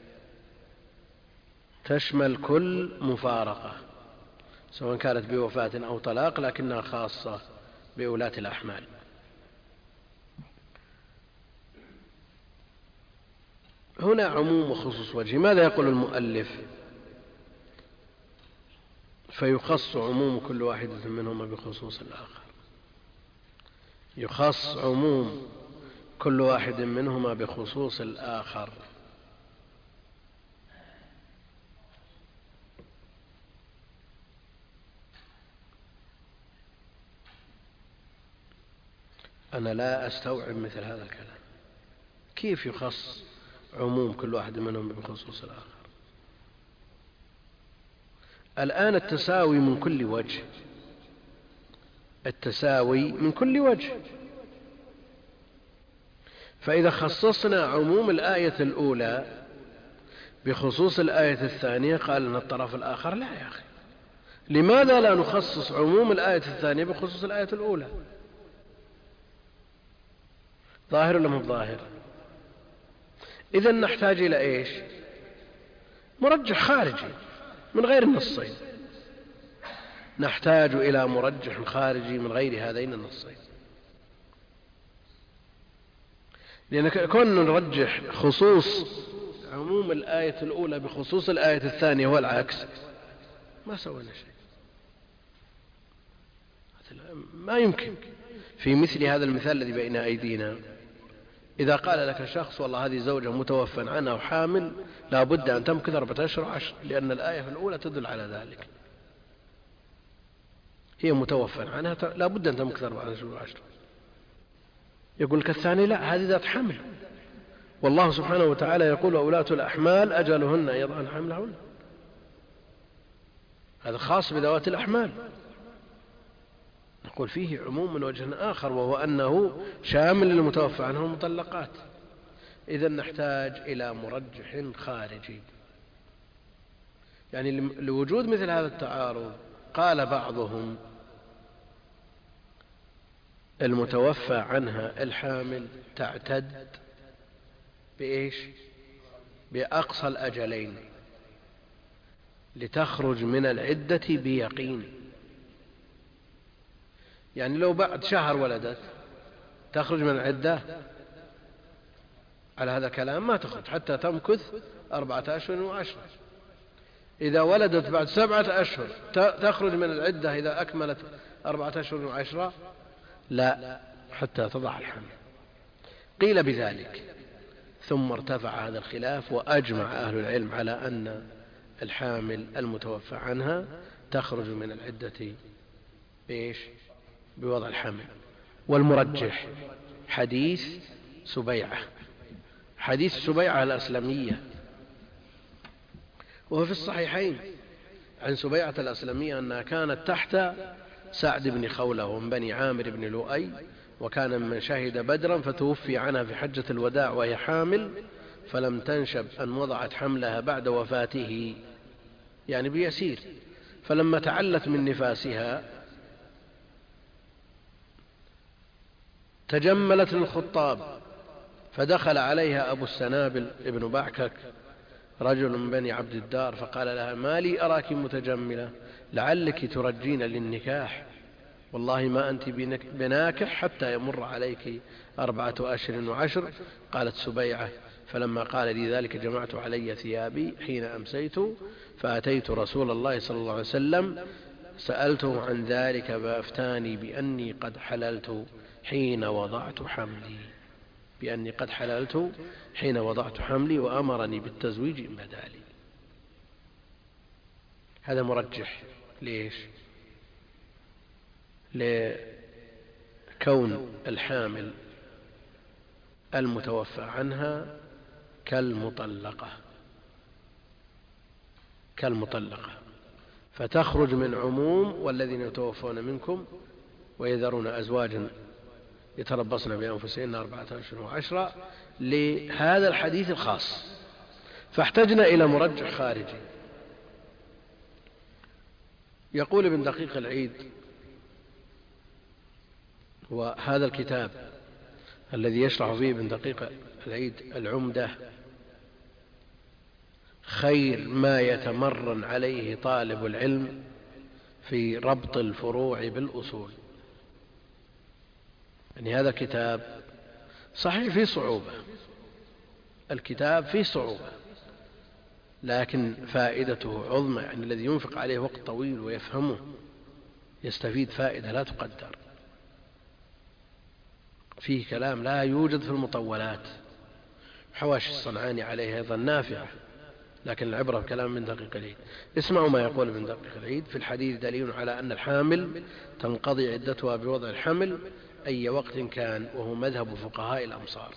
تشمل كل مفارقة سواء كانت بوفاة أو طلاق، لكنها خاصة بولاة الأحمال. هنا عموم وخصوص وجه. ماذا يقول المؤلف؟ فيخص عموم كل واحدة منهما بخصوص الآخر، يخص عموم كل واحد منهما بخصوص الآخر. أنا لا أستوعب مثل هذا الكلام، كيف يخص عموم كل واحد منهم بخصوص الآخر؟ الآن التساوي من كل وجه، التساوي من كل وجه. فإذا خصصنا عموم الآية الأولى بخصوص الآية الثانية قال لنا الطرف الآخر لا يا أخي، لماذا لا نخصص عموم الآية الثانية بخصوص الآية الأولى؟ ظاهر ولا مو ظاهر؟ إذن نحتاج إلى إيش؟ مرجح خارجي من غير النصين، نحتاج إلى مرجح خارجي من غير هذين النصين. لأن كون نرجح خصوص عموم الآية الأولى بخصوص الآية الثانية والعكس ما سوينا شيء، ما يمكن. في مثل هذا المثال الذي بين أيدينا، إذا قال لك شخص والله هذه زوجة متوفى عنها وحامل لا بد أن تمكث 4 أشهر و10، لأن الآية الأولى تدل على ذلك، هي متوفى عنها لا بد أن تمكث 4 أشهر و10. يقول لك الثاني لا، هذه ذات حمل، والله سبحانه وتعالى يقول وأولاة الأحمال أجلهن يضعن حملهن، هذا خاص بذوات الأحمال. نقول فيه عموم من وجه آخر، وهو أنه شامل للمتوفى عنه المطلقات. إذن نحتاج إلى مرجح خارجي. يعني لوجود مثل هذا التعارض قال بعضهم المتوفى عنها الحامل تعتد بإيش؟ بأقصى الأجلين لتخرج من العدة بيقين. يعني لو بعد شهر ولدت تخرج من العدة؟ على هذا الكلام ما تخرج حتى تمكث 4 أشهر و10. إذا ولدت بعد 7 أشهر تخرج من العدة إذا أكملت 4 أشهر و10؟ لا، حتى تضع الحمل. قيل بذلك، ثم ارتفع هذا الخلاف وأجمع أهل العلم على أن الحامل المتوفى عنها تخرج من العدة بإيش؟ بوضع الحمل. والمرجح حديث سبيعة، حديث سبيعة الأسلمية، وهو في الصحيحين عن سبيعة الأسلمية أنها كانت تحت سعد بن خولة من بني عامر بن لؤي، وكان من شهد بدرا، فتوفي عنها في حجة الوداع وهي حامل، فلم تنشب أن وضعت حملها بعد وفاته، يعني بيسير. فلما تعلت من نفاسها تجملت للخطاب، فدخل عليها أبو السنابل ابن بعكك رجل من بني عبد الدار، فقال لها: ما لي أراك متجملة، لعلك ترجين للنكاح، والله ما أنت بناكح حتى يمر عليك 4 أشهر و10. قالت سبيعة: فلما قال لي ذلك جمعت علي ثيابي حين أمسيت، فأتيت رسول الله صلى الله عليه وسلم سألته عن ذلك فأفتاني بأني قد حللت حين وضعت حملي، بأني قد حللت حين وضعت حملي، وأمرني بالتزويج إن بدا لي. هذا مرجح. ليش؟ لكون الحامل المتوفى عنها كالمطلقة، فتخرج من عموم والذين يتوفون منكم ويذرون أزواجا يتربصن بأنفسهن 4 أشهر و10 لهذا الحديث الخاص، فاحتجنا إلى مرجح خارجي. يقول ابن دقيق العيد، وهذا الكتاب الذي يشرح فيه ابن دقيق العيد العمدة خير ما يتمرن عليه طالب العلم في ربط الفروع بالأصول. يعني هذا الكتاب صحيح فيه صعوبة، الكتاب فيه صعوبة، لكن فائدته عظمى. يعني الذي ينفق عليه وقت طويل ويفهمه يستفيد فائدة لا تقدر. فيه كلام لا يوجد في المطولات. حواشي الصنعاني عليه أيضا نافعة، لكن العبرة بكلام ابن دقيق العيد. اسمعوا ما يقول ابن دقيق العيد: في الحديث دليل على أن الحامل تنقضي عدتها بوضع الحمل أي وقت كان، وهو مذهب فقهاء الأمصار.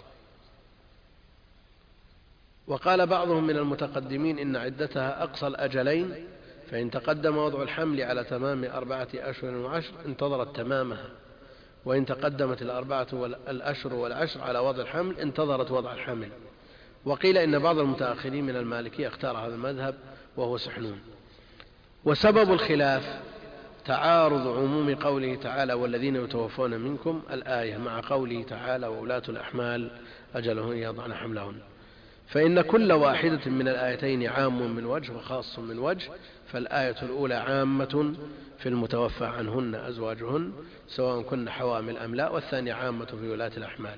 وقال بعضهم من المتقدمين إن عدتها أقصى الأجلين، فإن تقدم وضع الحمل على تمام 4 أشهر و10 انتظرت تمامها، وإن تقدمت 4 أشهر و10 على وضع الحمل انتظرت وضع الحمل. وقيل إن بعض المتأخرين من المالكية اختار هذا المذهب وهو سحنون. وسبب الخلاف تعارض عموم قوله تعالى: والذين يتوفون منكم الآية، مع قوله تعالى: وأولاة الأحمال أجلهن يضعن حملهن، فإن كل واحدة من الآيتين عام من وجه وخاص من وجه. فالآية الأولى عامة في المتوفى عنهن أزواجهن سواء كن حوامل أم لا، والثانية عامة في ولاة الأحمال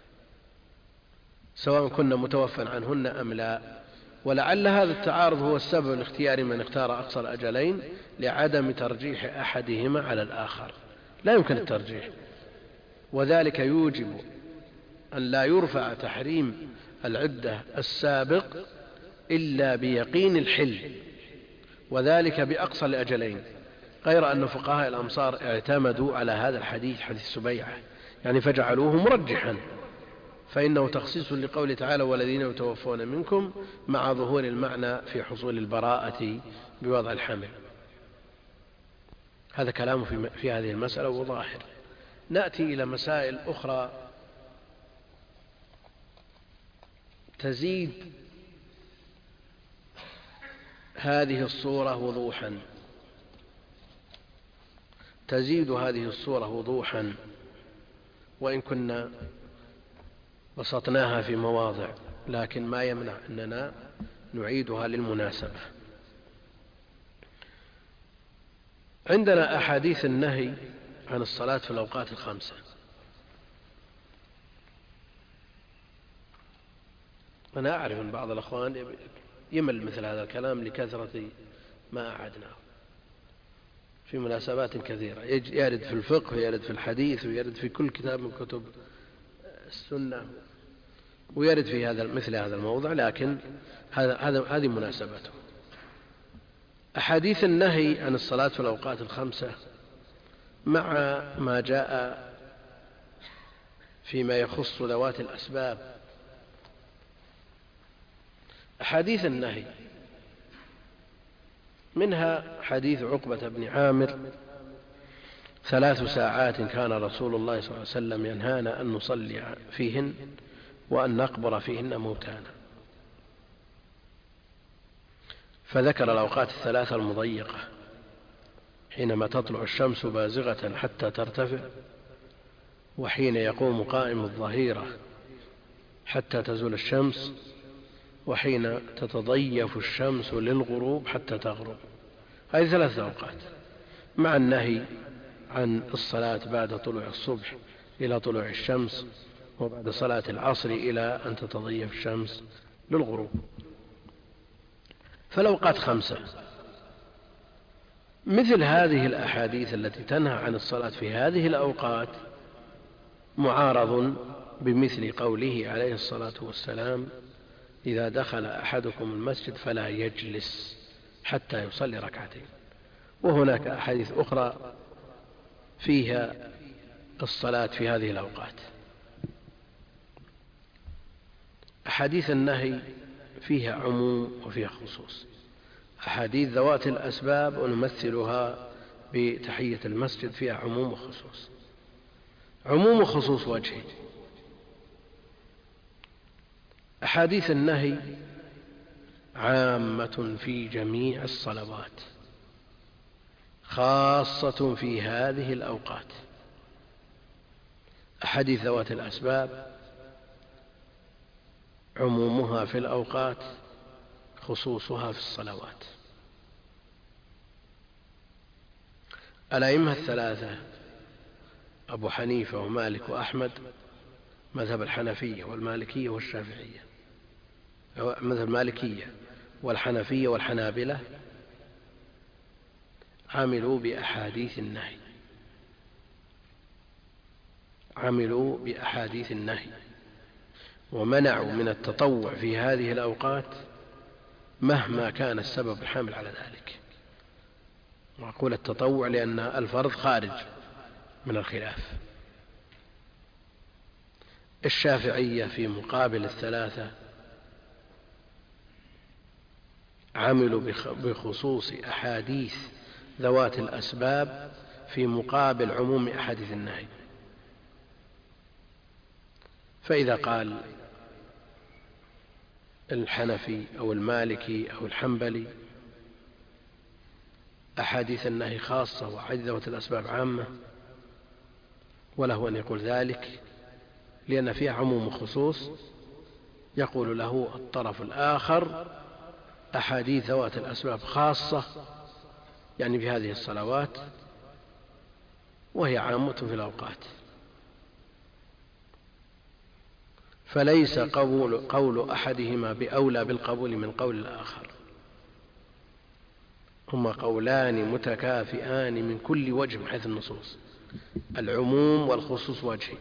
سواء كن متوفى عنهن أم لا. ولعل هذا التعارض هو السبب لاختيار من اختار أقصى الأجلين لعدم ترجيح أحدهما على الآخر. لا يمكن الترجيح، وذلك يوجب أن لا يرفع تحريم العدة السابق إلا بيقين الحل، وذلك بأقصى الأجلين، غير أن فقهاء الأمصار اعتمدوا على هذا الحديث، حديث سبيعة، يعني فجعلوه مرجحا، فإنه تخصيص لقول تعالى: والذين يتوفون منكم، مع ظهور المعنى في حصول البراءة بوضع الحمل. هذا كلام في هذه المسألة وظاهر. نأتي إلى مسائل أخرى تزيد هذه الصورة وضوحا، تزيد هذه الصورة وضوحا. وإن كنا بسطناها في مواضع، لكن ما يمنع أننا نعيدها للمناسبة. عندنا أحاديث النهي عن الصلاة في الأوقات الخمسة. أنا أعرف أن بعض الأخوان يمل مثل هذا الكلام لكثرة ما أعدناه في مناسبات كثيرة، يرد في الفقه ويرد في الحديث ويرد في كل كتاب من كتب السنة، ويرد في مثل هذا الموضع، لكن هذه مناسبته. أحاديث النهي عن الصلاة في الأوقات الخمسة مع ما جاء فيما يخص ذوات الأسباب. أحاديث النهي منها حديث عقبة بن عامر: 3 ساعات كان رسول الله صلى الله عليه وسلم ينهانا أن نصلي فيهن وأن نقبر فيهن موتانا. فذكر الأوقات الثلاثة المضيقة: حينما تطلع الشمس بازغة حتى ترتفع، وحين يقوم قائم الظهيرة حتى تزول الشمس، وحين تتضيف الشمس للغروب حتى تغرب. هذه 3 أوقات، مع النهي عن الصلاة بعد طلوع الصبح إلى طلوع الشمس، وبعد صلاة العصر إلى أن تتضيف الشمس للغروب. فالأوقات 5. مثل هذه الأحاديث التي تنهى عن الصلاة في هذه الأوقات معارض بمثل قوله عليه الصلاة والسلام: إذا دخل أحدكم المسجد فلا يجلس حتى يصلي ركعتين. وهناك أحاديث أخرى فيها الصلاة في هذه الأوقات. أحاديث النهي فيها عموم وفيها خصوص. أحاديث ذوات الأسباب ونمثلها بتحية المسجد فيها عموم وخصوص. عموم وخصوص وجهي: أحاديث النهي عامة في جميع الصلوات، خاصة في هذه الأوقات. أحاديث ذوات الأسباب عمومها في الأوقات، خصوصها في الصلوات. الأئمة الثلاثة أبو حنيفة ومالك وأحمد، مذهب الحنفية والمالكية والشافعية، مذهب المالكية والحنفية والحنابلة، عملوا بأحاديث النهي، عملوا بأحاديث النهي، ومنعوا من التطوع في هذه الأوقات مهما كان السبب الحامل على ذلك. وأقول التطوع لأن الفرض خارج من الخلاف. الشافعية في مقابل الثلاثة عملوا بخصوص أحاديث ذوات الأسباب في مقابل عموم أحاديث النهي. فإذا قال الحنفي أو المالكي أو الحنبلي أحاديث النهي خاصة وأحاديث ذوات الأسباب عامة، وله أن يقول ذلك لأن فيها عموم وخصوص، يقول له الطرف الآخر أحاديث ذوات الأسباب خاصة، يعني في هذه الصلوات، وهي عامة في الأوقات. فليس قول أحدهما بأولى بالقبول من قول الآخر، هما قولان متكافئان من كل وجه من حيث النصوص، العموم والخصوص وجهي.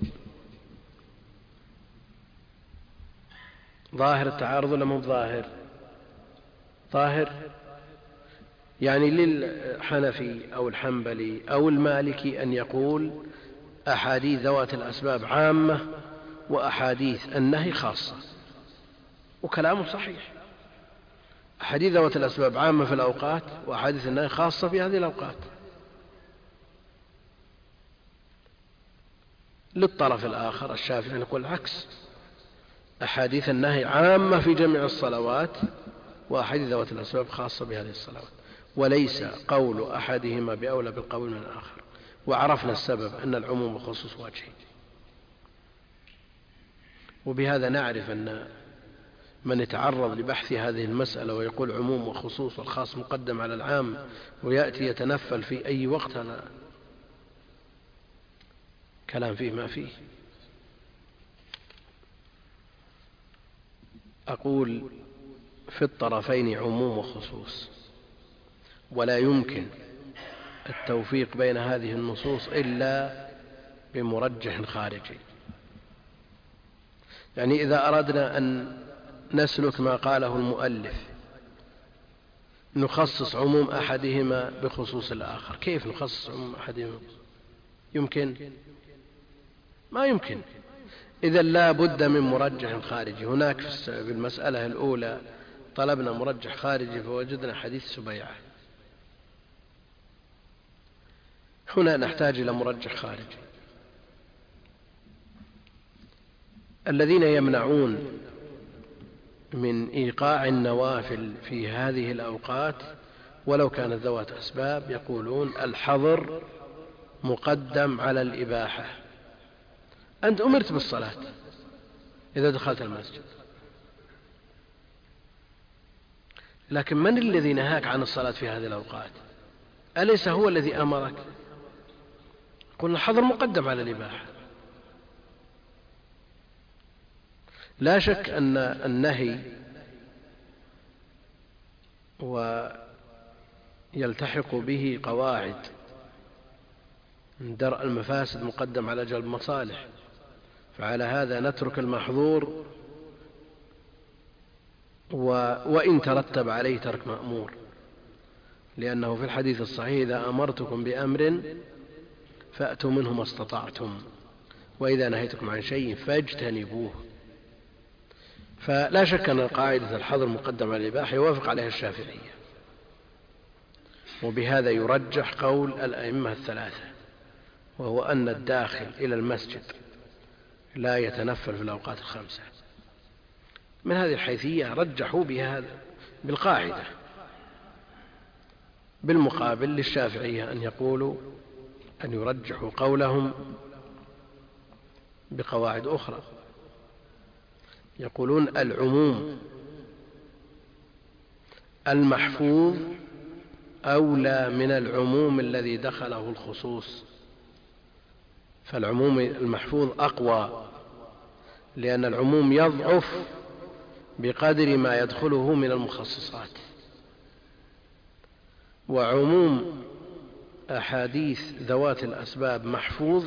ظاهر التعارض ولا مو ظاهر؟ ظاهر. يعني للحنفي أو الحنبلي أو المالكي أن يقول أحاديث ذوات الأسباب عامة وأحاديث النهي خاصة، وكلامه صحيح. أحاديث ذوات الأسباب عامة في الأوقات، وأحاديث النهي خاصة في هذه الأوقات. للطرف الآخر الشافعي يقول العكس: أحاديث النهي عامة في جميع الصلوات، وأحاديث ذوات الأسباب خاصة بهذه الصلوات، وليس قول أحدهما بأولى بالقول من الآخر. وعرفنا السبب أن العموم والخصوص وجهي. وبهذا نعرف أن من يتعرض لبحث هذه المسألة ويقول عموم وخصوص والخاص مقدم على العام ويأتي يتنفل في أي وقت، هذا كلام فيه ما فيه. أقول في الطرفين عموم وخصوص، ولا يمكن التوفيق بين هذه النصوص إلا بمرجح خارجي. يعني إذا أردنا أن نسلك ما قاله المؤلف نخصص عموم أحدهما بخصوص الآخر، كيف نخصص عموم أحدهما؟ يمكن؟ ما يمكن. إذا لا بد من مرجح خارجي. هناك في المسألة الأولى طلبنا مرجح خارجي فوجدنا حديث سبيعة، هنا نحتاج إلى مرجح خارجي. الذين يمنعون من إيقاع النوافل في هذه الأوقات ولو كانت ذوات أسباب يقولون الحظر مقدم على الإباحة. أنت أمرت بالصلاة إذا دخلت المسجد، لكن من الذي نهاك عن الصلاة في هذه الأوقات؟ أليس هو الذي أمرك؟ قلنا الحظر مقدم على الإباحة. لا شك أن النهي ويلتحق به قواعد، درء المفاسد مقدم على جلب المصالح، فعلى هذا نترك المحظور وإن ترتب عليه ترك مأمور، لأنه في الحديث الصحيح إذا أمرتكم بأمر فأتوا منه ما استطعتم وإذا نهيتكم عن شيء فاجتنبوه. فلا شك أن قاعدة الحظر مقدم على الإباحة يوافق عليها الشافعية، وبهذا يرجح قول الأئمة الثلاثة، وهو أن الداخل إلى المسجد لا يتنفل في الأوقات الخمسة. من هذه الحيثية رجحوا بهذا بالقاعدة، بالمقابل للشافعية أن يقولوا أن يرجحوا قولهم بقواعد أخرى، يقولون العموم المحفوظ أولى من العموم الذي دخله الخصوص، فالعموم المحفوظ أقوى، لأن العموم يضعف بقدر ما يدخله من المخصصات، وعموم أحاديث ذوات الأسباب محفوظ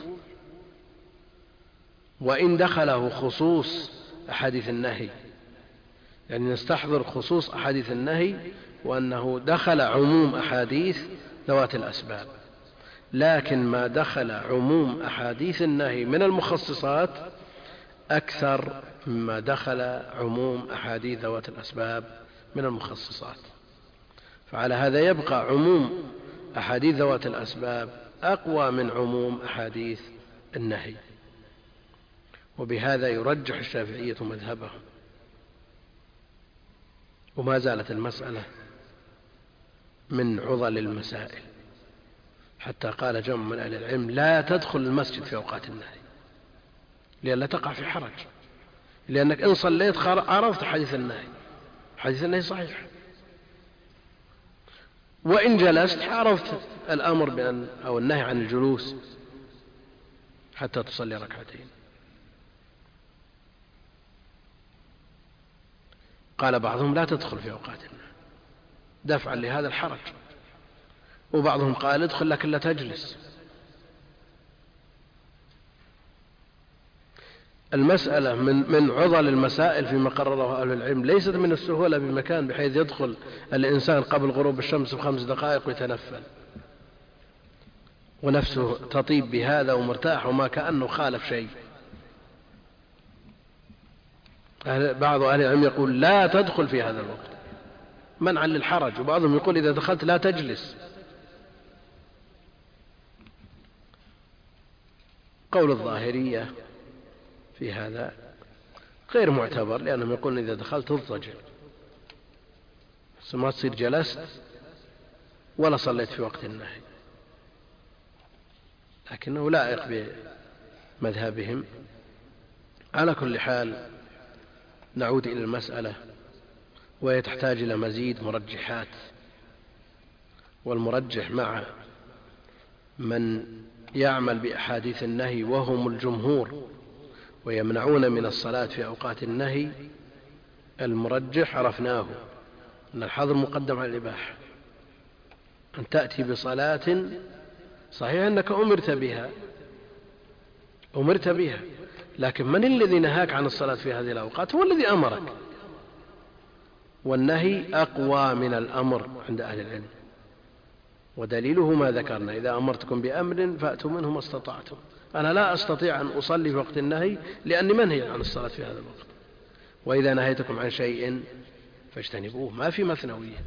وإن دخله خصوص أحاديث النهي، يعني نستحضر خصوص أحاديث النهي وأنه دخل عموم أحاديث ذوات الأسباب، لكن ما دخل عموم أحاديث النهي من المخصصات أكثر مما دخل عموم أحاديث ذوات الأسباب من المخصصات، فعلى هذا يبقى عموم أحاديث ذوات الأسباب أقوى من عموم أحاديث النهي، وبهذا يرجح الشافعية مذهبهم. وما زالت المسألة من عضل المسائل، حتى قال جمع من أهل العلم لا تدخل المسجد في أوقات النهي لئلا تقع في حرج، لأنك إن صليت عرفت حديث النهي، حديث النهي صحيح، وإن جلست عرفت الأمر بأن أو النهي عن الجلوس حتى تصلي ركعتين. قال بعضهم لا تدخل في أوقات النهي دفعا لهذا الحرج، وبعضهم قال ادخل لكن لا تجلس. المسألة من عضل المسائل فيما قرره أهل العلم، ليست من السهولة بمكان بحيث يدخل الإنسان قبل غروب الشمس ب5 دقائق ويتنفل ونفسه تطيب بهذا ومرتاح وما كأنه خالف شيء. بعض أهل العلم يقول لا تدخل في هذا الوقت منعا للحرج، وبعضهم يقول إذا دخلت لا تجلس. قول الظاهرية في هذا غير معتبر، لأنهم يقولون إذا دخلت اضطجع، ما تصير جلست ولا صليت في وقت النهي، لكنه لائق بمذهبهم على كل حال نعود إلى المسألة، وهي تحتاج إلى مزيد مرجحات. والمرجح مع من يعمل بأحاديث النهي وهم الجمهور ويمنعون من الصلاة في أوقات النهي، المرجح عرفناه أن الحظر مقدم على الإباحة. أن تأتي بصلاة صحيح أنك أمرت بها، لكن من الذي نهاك عن الصلاة في هذه الأوقات؟ هو الذي أمرك. والنهي أقوى من الأمر عند أهل العلم، ودليله ما ذكرنا: إذا أمرتكم بأمر فأتوا منه ما استطعتم. أنا لا أستطيع أن أصلي في وقت النهي لأني منهي عن الصلاة في هذا الوقت، وإذا نهيتكم عن شيء فاجتنبوه. ما في مثنوية.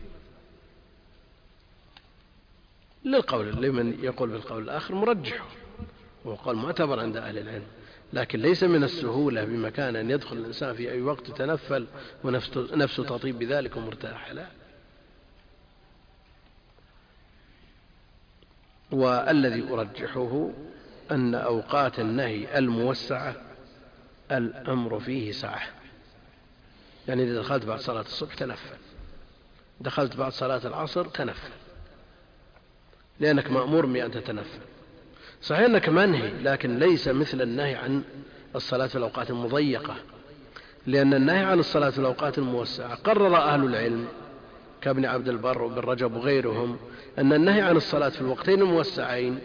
لمن يقول بالقول الآخر مرجح، وهو قول معتبر عند أهل العلم، لكن ليس من السهولة بمكان أن يدخل الإنسان في أي وقت تنفل ونفسه تطيب بذلك ومرتاح، لا. والذي أرجحه أن أوقات النهي الموسعة الأمر فيه سعة. يعني إذا دخلت بعد صلاة الصبح تنفل، دخلت بعد صلاة العصر تنفل، لأنك مأمور بأن تتنفل. صحيح أنك منهي، لكن ليس مثل النهي عن الصلاة في الأوقات المضيقة، لأن النهي عن الصلاة في الأوقات الموسعة قرر أهل العلم كابن عبد البر وابن رجب وغيرهم أن النهي عن الصلاة في الوقتين الموسعين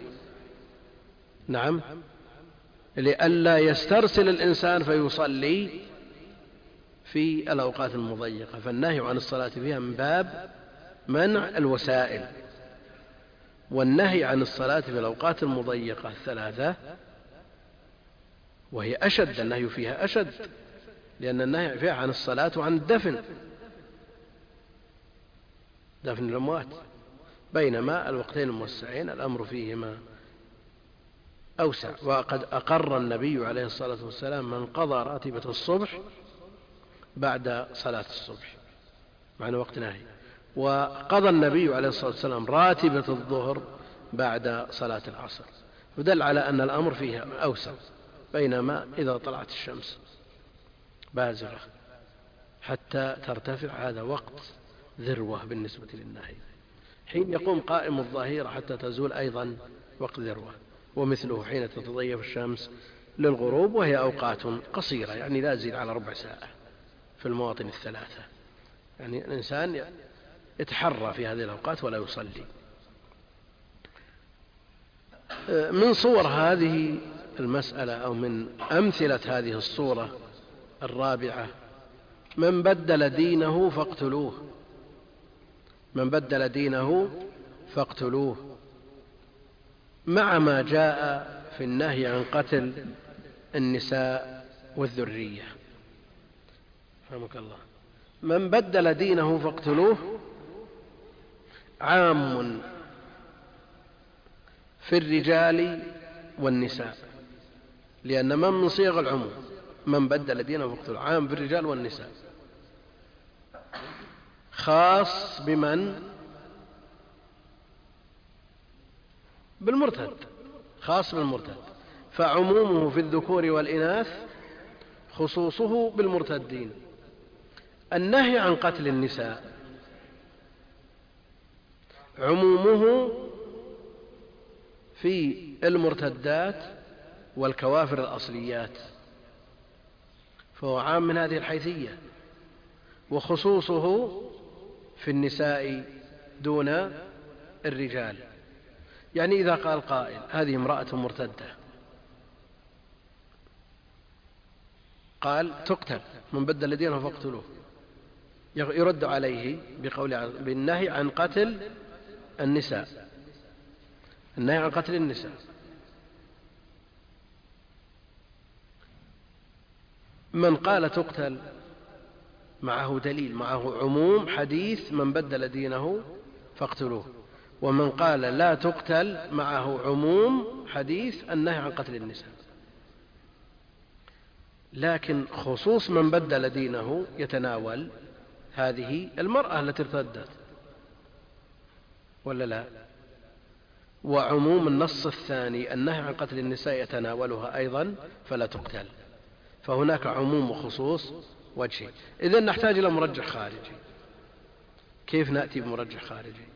لئلا يسترسل الإنسان فيصلي في الأوقات المضيقة، فالنهي عن الصلاة فيها من باب منع الوسائل. والنهي عن الصلاة في الأوقات المضيقة الثلاثة وهي أشد، النهي فيها أشد، لأن النهي فيها عن الصلاة وعن الدفن، دفن الأموات، بينما الوقتين الموسعين الأمر فيهما أوسع. وقد أقر النبي عليه الصلاة والسلام من قضى راتبة الصبح بعد صلاة الصبح معنى وقت نهي، وقضى النبي عليه الصلاة والسلام راتبة الظهر بعد صلاة العصر، ودل على أن الأمر فيها أوسع. بينما إذا طلعت الشمس بازغة حتى ترتفع هذا وقت ذروة بالنسبة للنهي. حين يقوم قائم الظهيرة حتى تزول أيضا وقت ذروة، ومثله حين تتضيف الشمس للغروب، وهي أوقات قصيرة، يعني لا تزيد على ربع ساعة في المواطن الثلاثة. يعني الإنسان يتحرى في هذه الأوقات ولا يصلي. من صور هذه المسألة أو من أمثلة هذه الصورة الرابعة: من بدل دينه فاقتلوه. من بدل دينه فاقتلوه، مع ما جاء في النهي عن قتل النساء والذرية. رحمك الله. من بدل دينه فاقتلوه عام في الرجال والنساء، لأن من صيغ العموم. من بدل دينه فاقتلوه عام في الرجال والنساء، خاص بمن؟ بالمرتد، خاص بالمرتد. فعمومه في الذكور والإناث، خصوصه بالمرتدين. النهي عن قتل النساء عمومه في المرتدات والكوافر الأصليات، فهو عام من هذه الحيثية، وخصوصه في النساء دون الرجال. يعني إذا قال قائل: هذه امرأة مرتدة، قال تقتل، من بدل دينه فاقتلوه، يرد عليه بالنهي عن قتل النساء، النهي عن قتل النساء. من قال تقتل معه دليل، معه عموم حديث من بدل دينه فاقتلوه، ومن قال لا تقتل معه عموم حديث النهي عن قتل النساء. لكن خصوص من بدل دينه يتناول هذه المرأة التي ارتدت، ولا لا؟ وعموم النص الثاني النهي عن قتل النساء يتناولها أيضا، فلا تقتل. فهناك عموم وخصوص وجهي. إذن نحتاج إلى مرجح خارجي. كيف نأتي بمرجح خارجي؟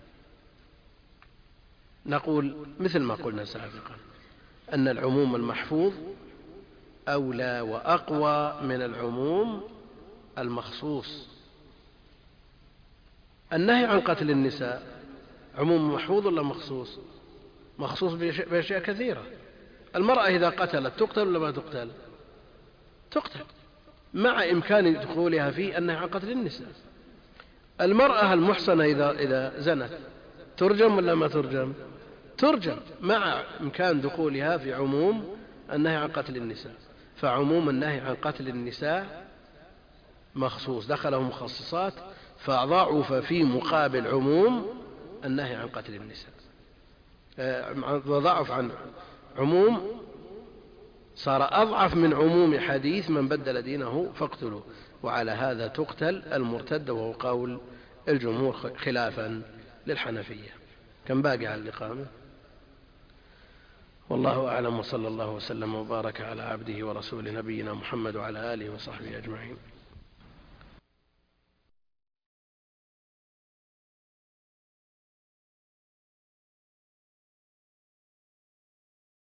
نقول مثل ما قلنا سابقا أن العموم المحفوظ أولى وأقوى من العموم المخصوص. النهي عن قتل النساء عموم محفوظ ولا مخصوص؟ مخصوص بأشياء كثيرة. المرأة إذا قتلت تقتل ولا ما تقتل؟ تقتل، مع إمكان دخولها في النهي عن قتل النساء. المرأة المحصنة إذا زنت ترجم ولا ما ترجم؟ ترجم، مع إمكان دخولها في عموم النهي عن قتل النساء. فعموم النهي عن قتل النساء مخصوص، دخله مخصصات، فضعف في مقابل عموم النهي عن قتل النساء، وضعف عن عموم، صار أضعف من عموم حديث من بدل دينه فاقتلوه. وعلى هذا تقتل المرتد، وهو قول الجمهور خلافا للحنفية. كم باقي على الإقامة؟ والله أعلم، وصلى الله وسلم وبارك على عبده ورسوله نبينا محمد وعلى آله وصحبه أجمعين.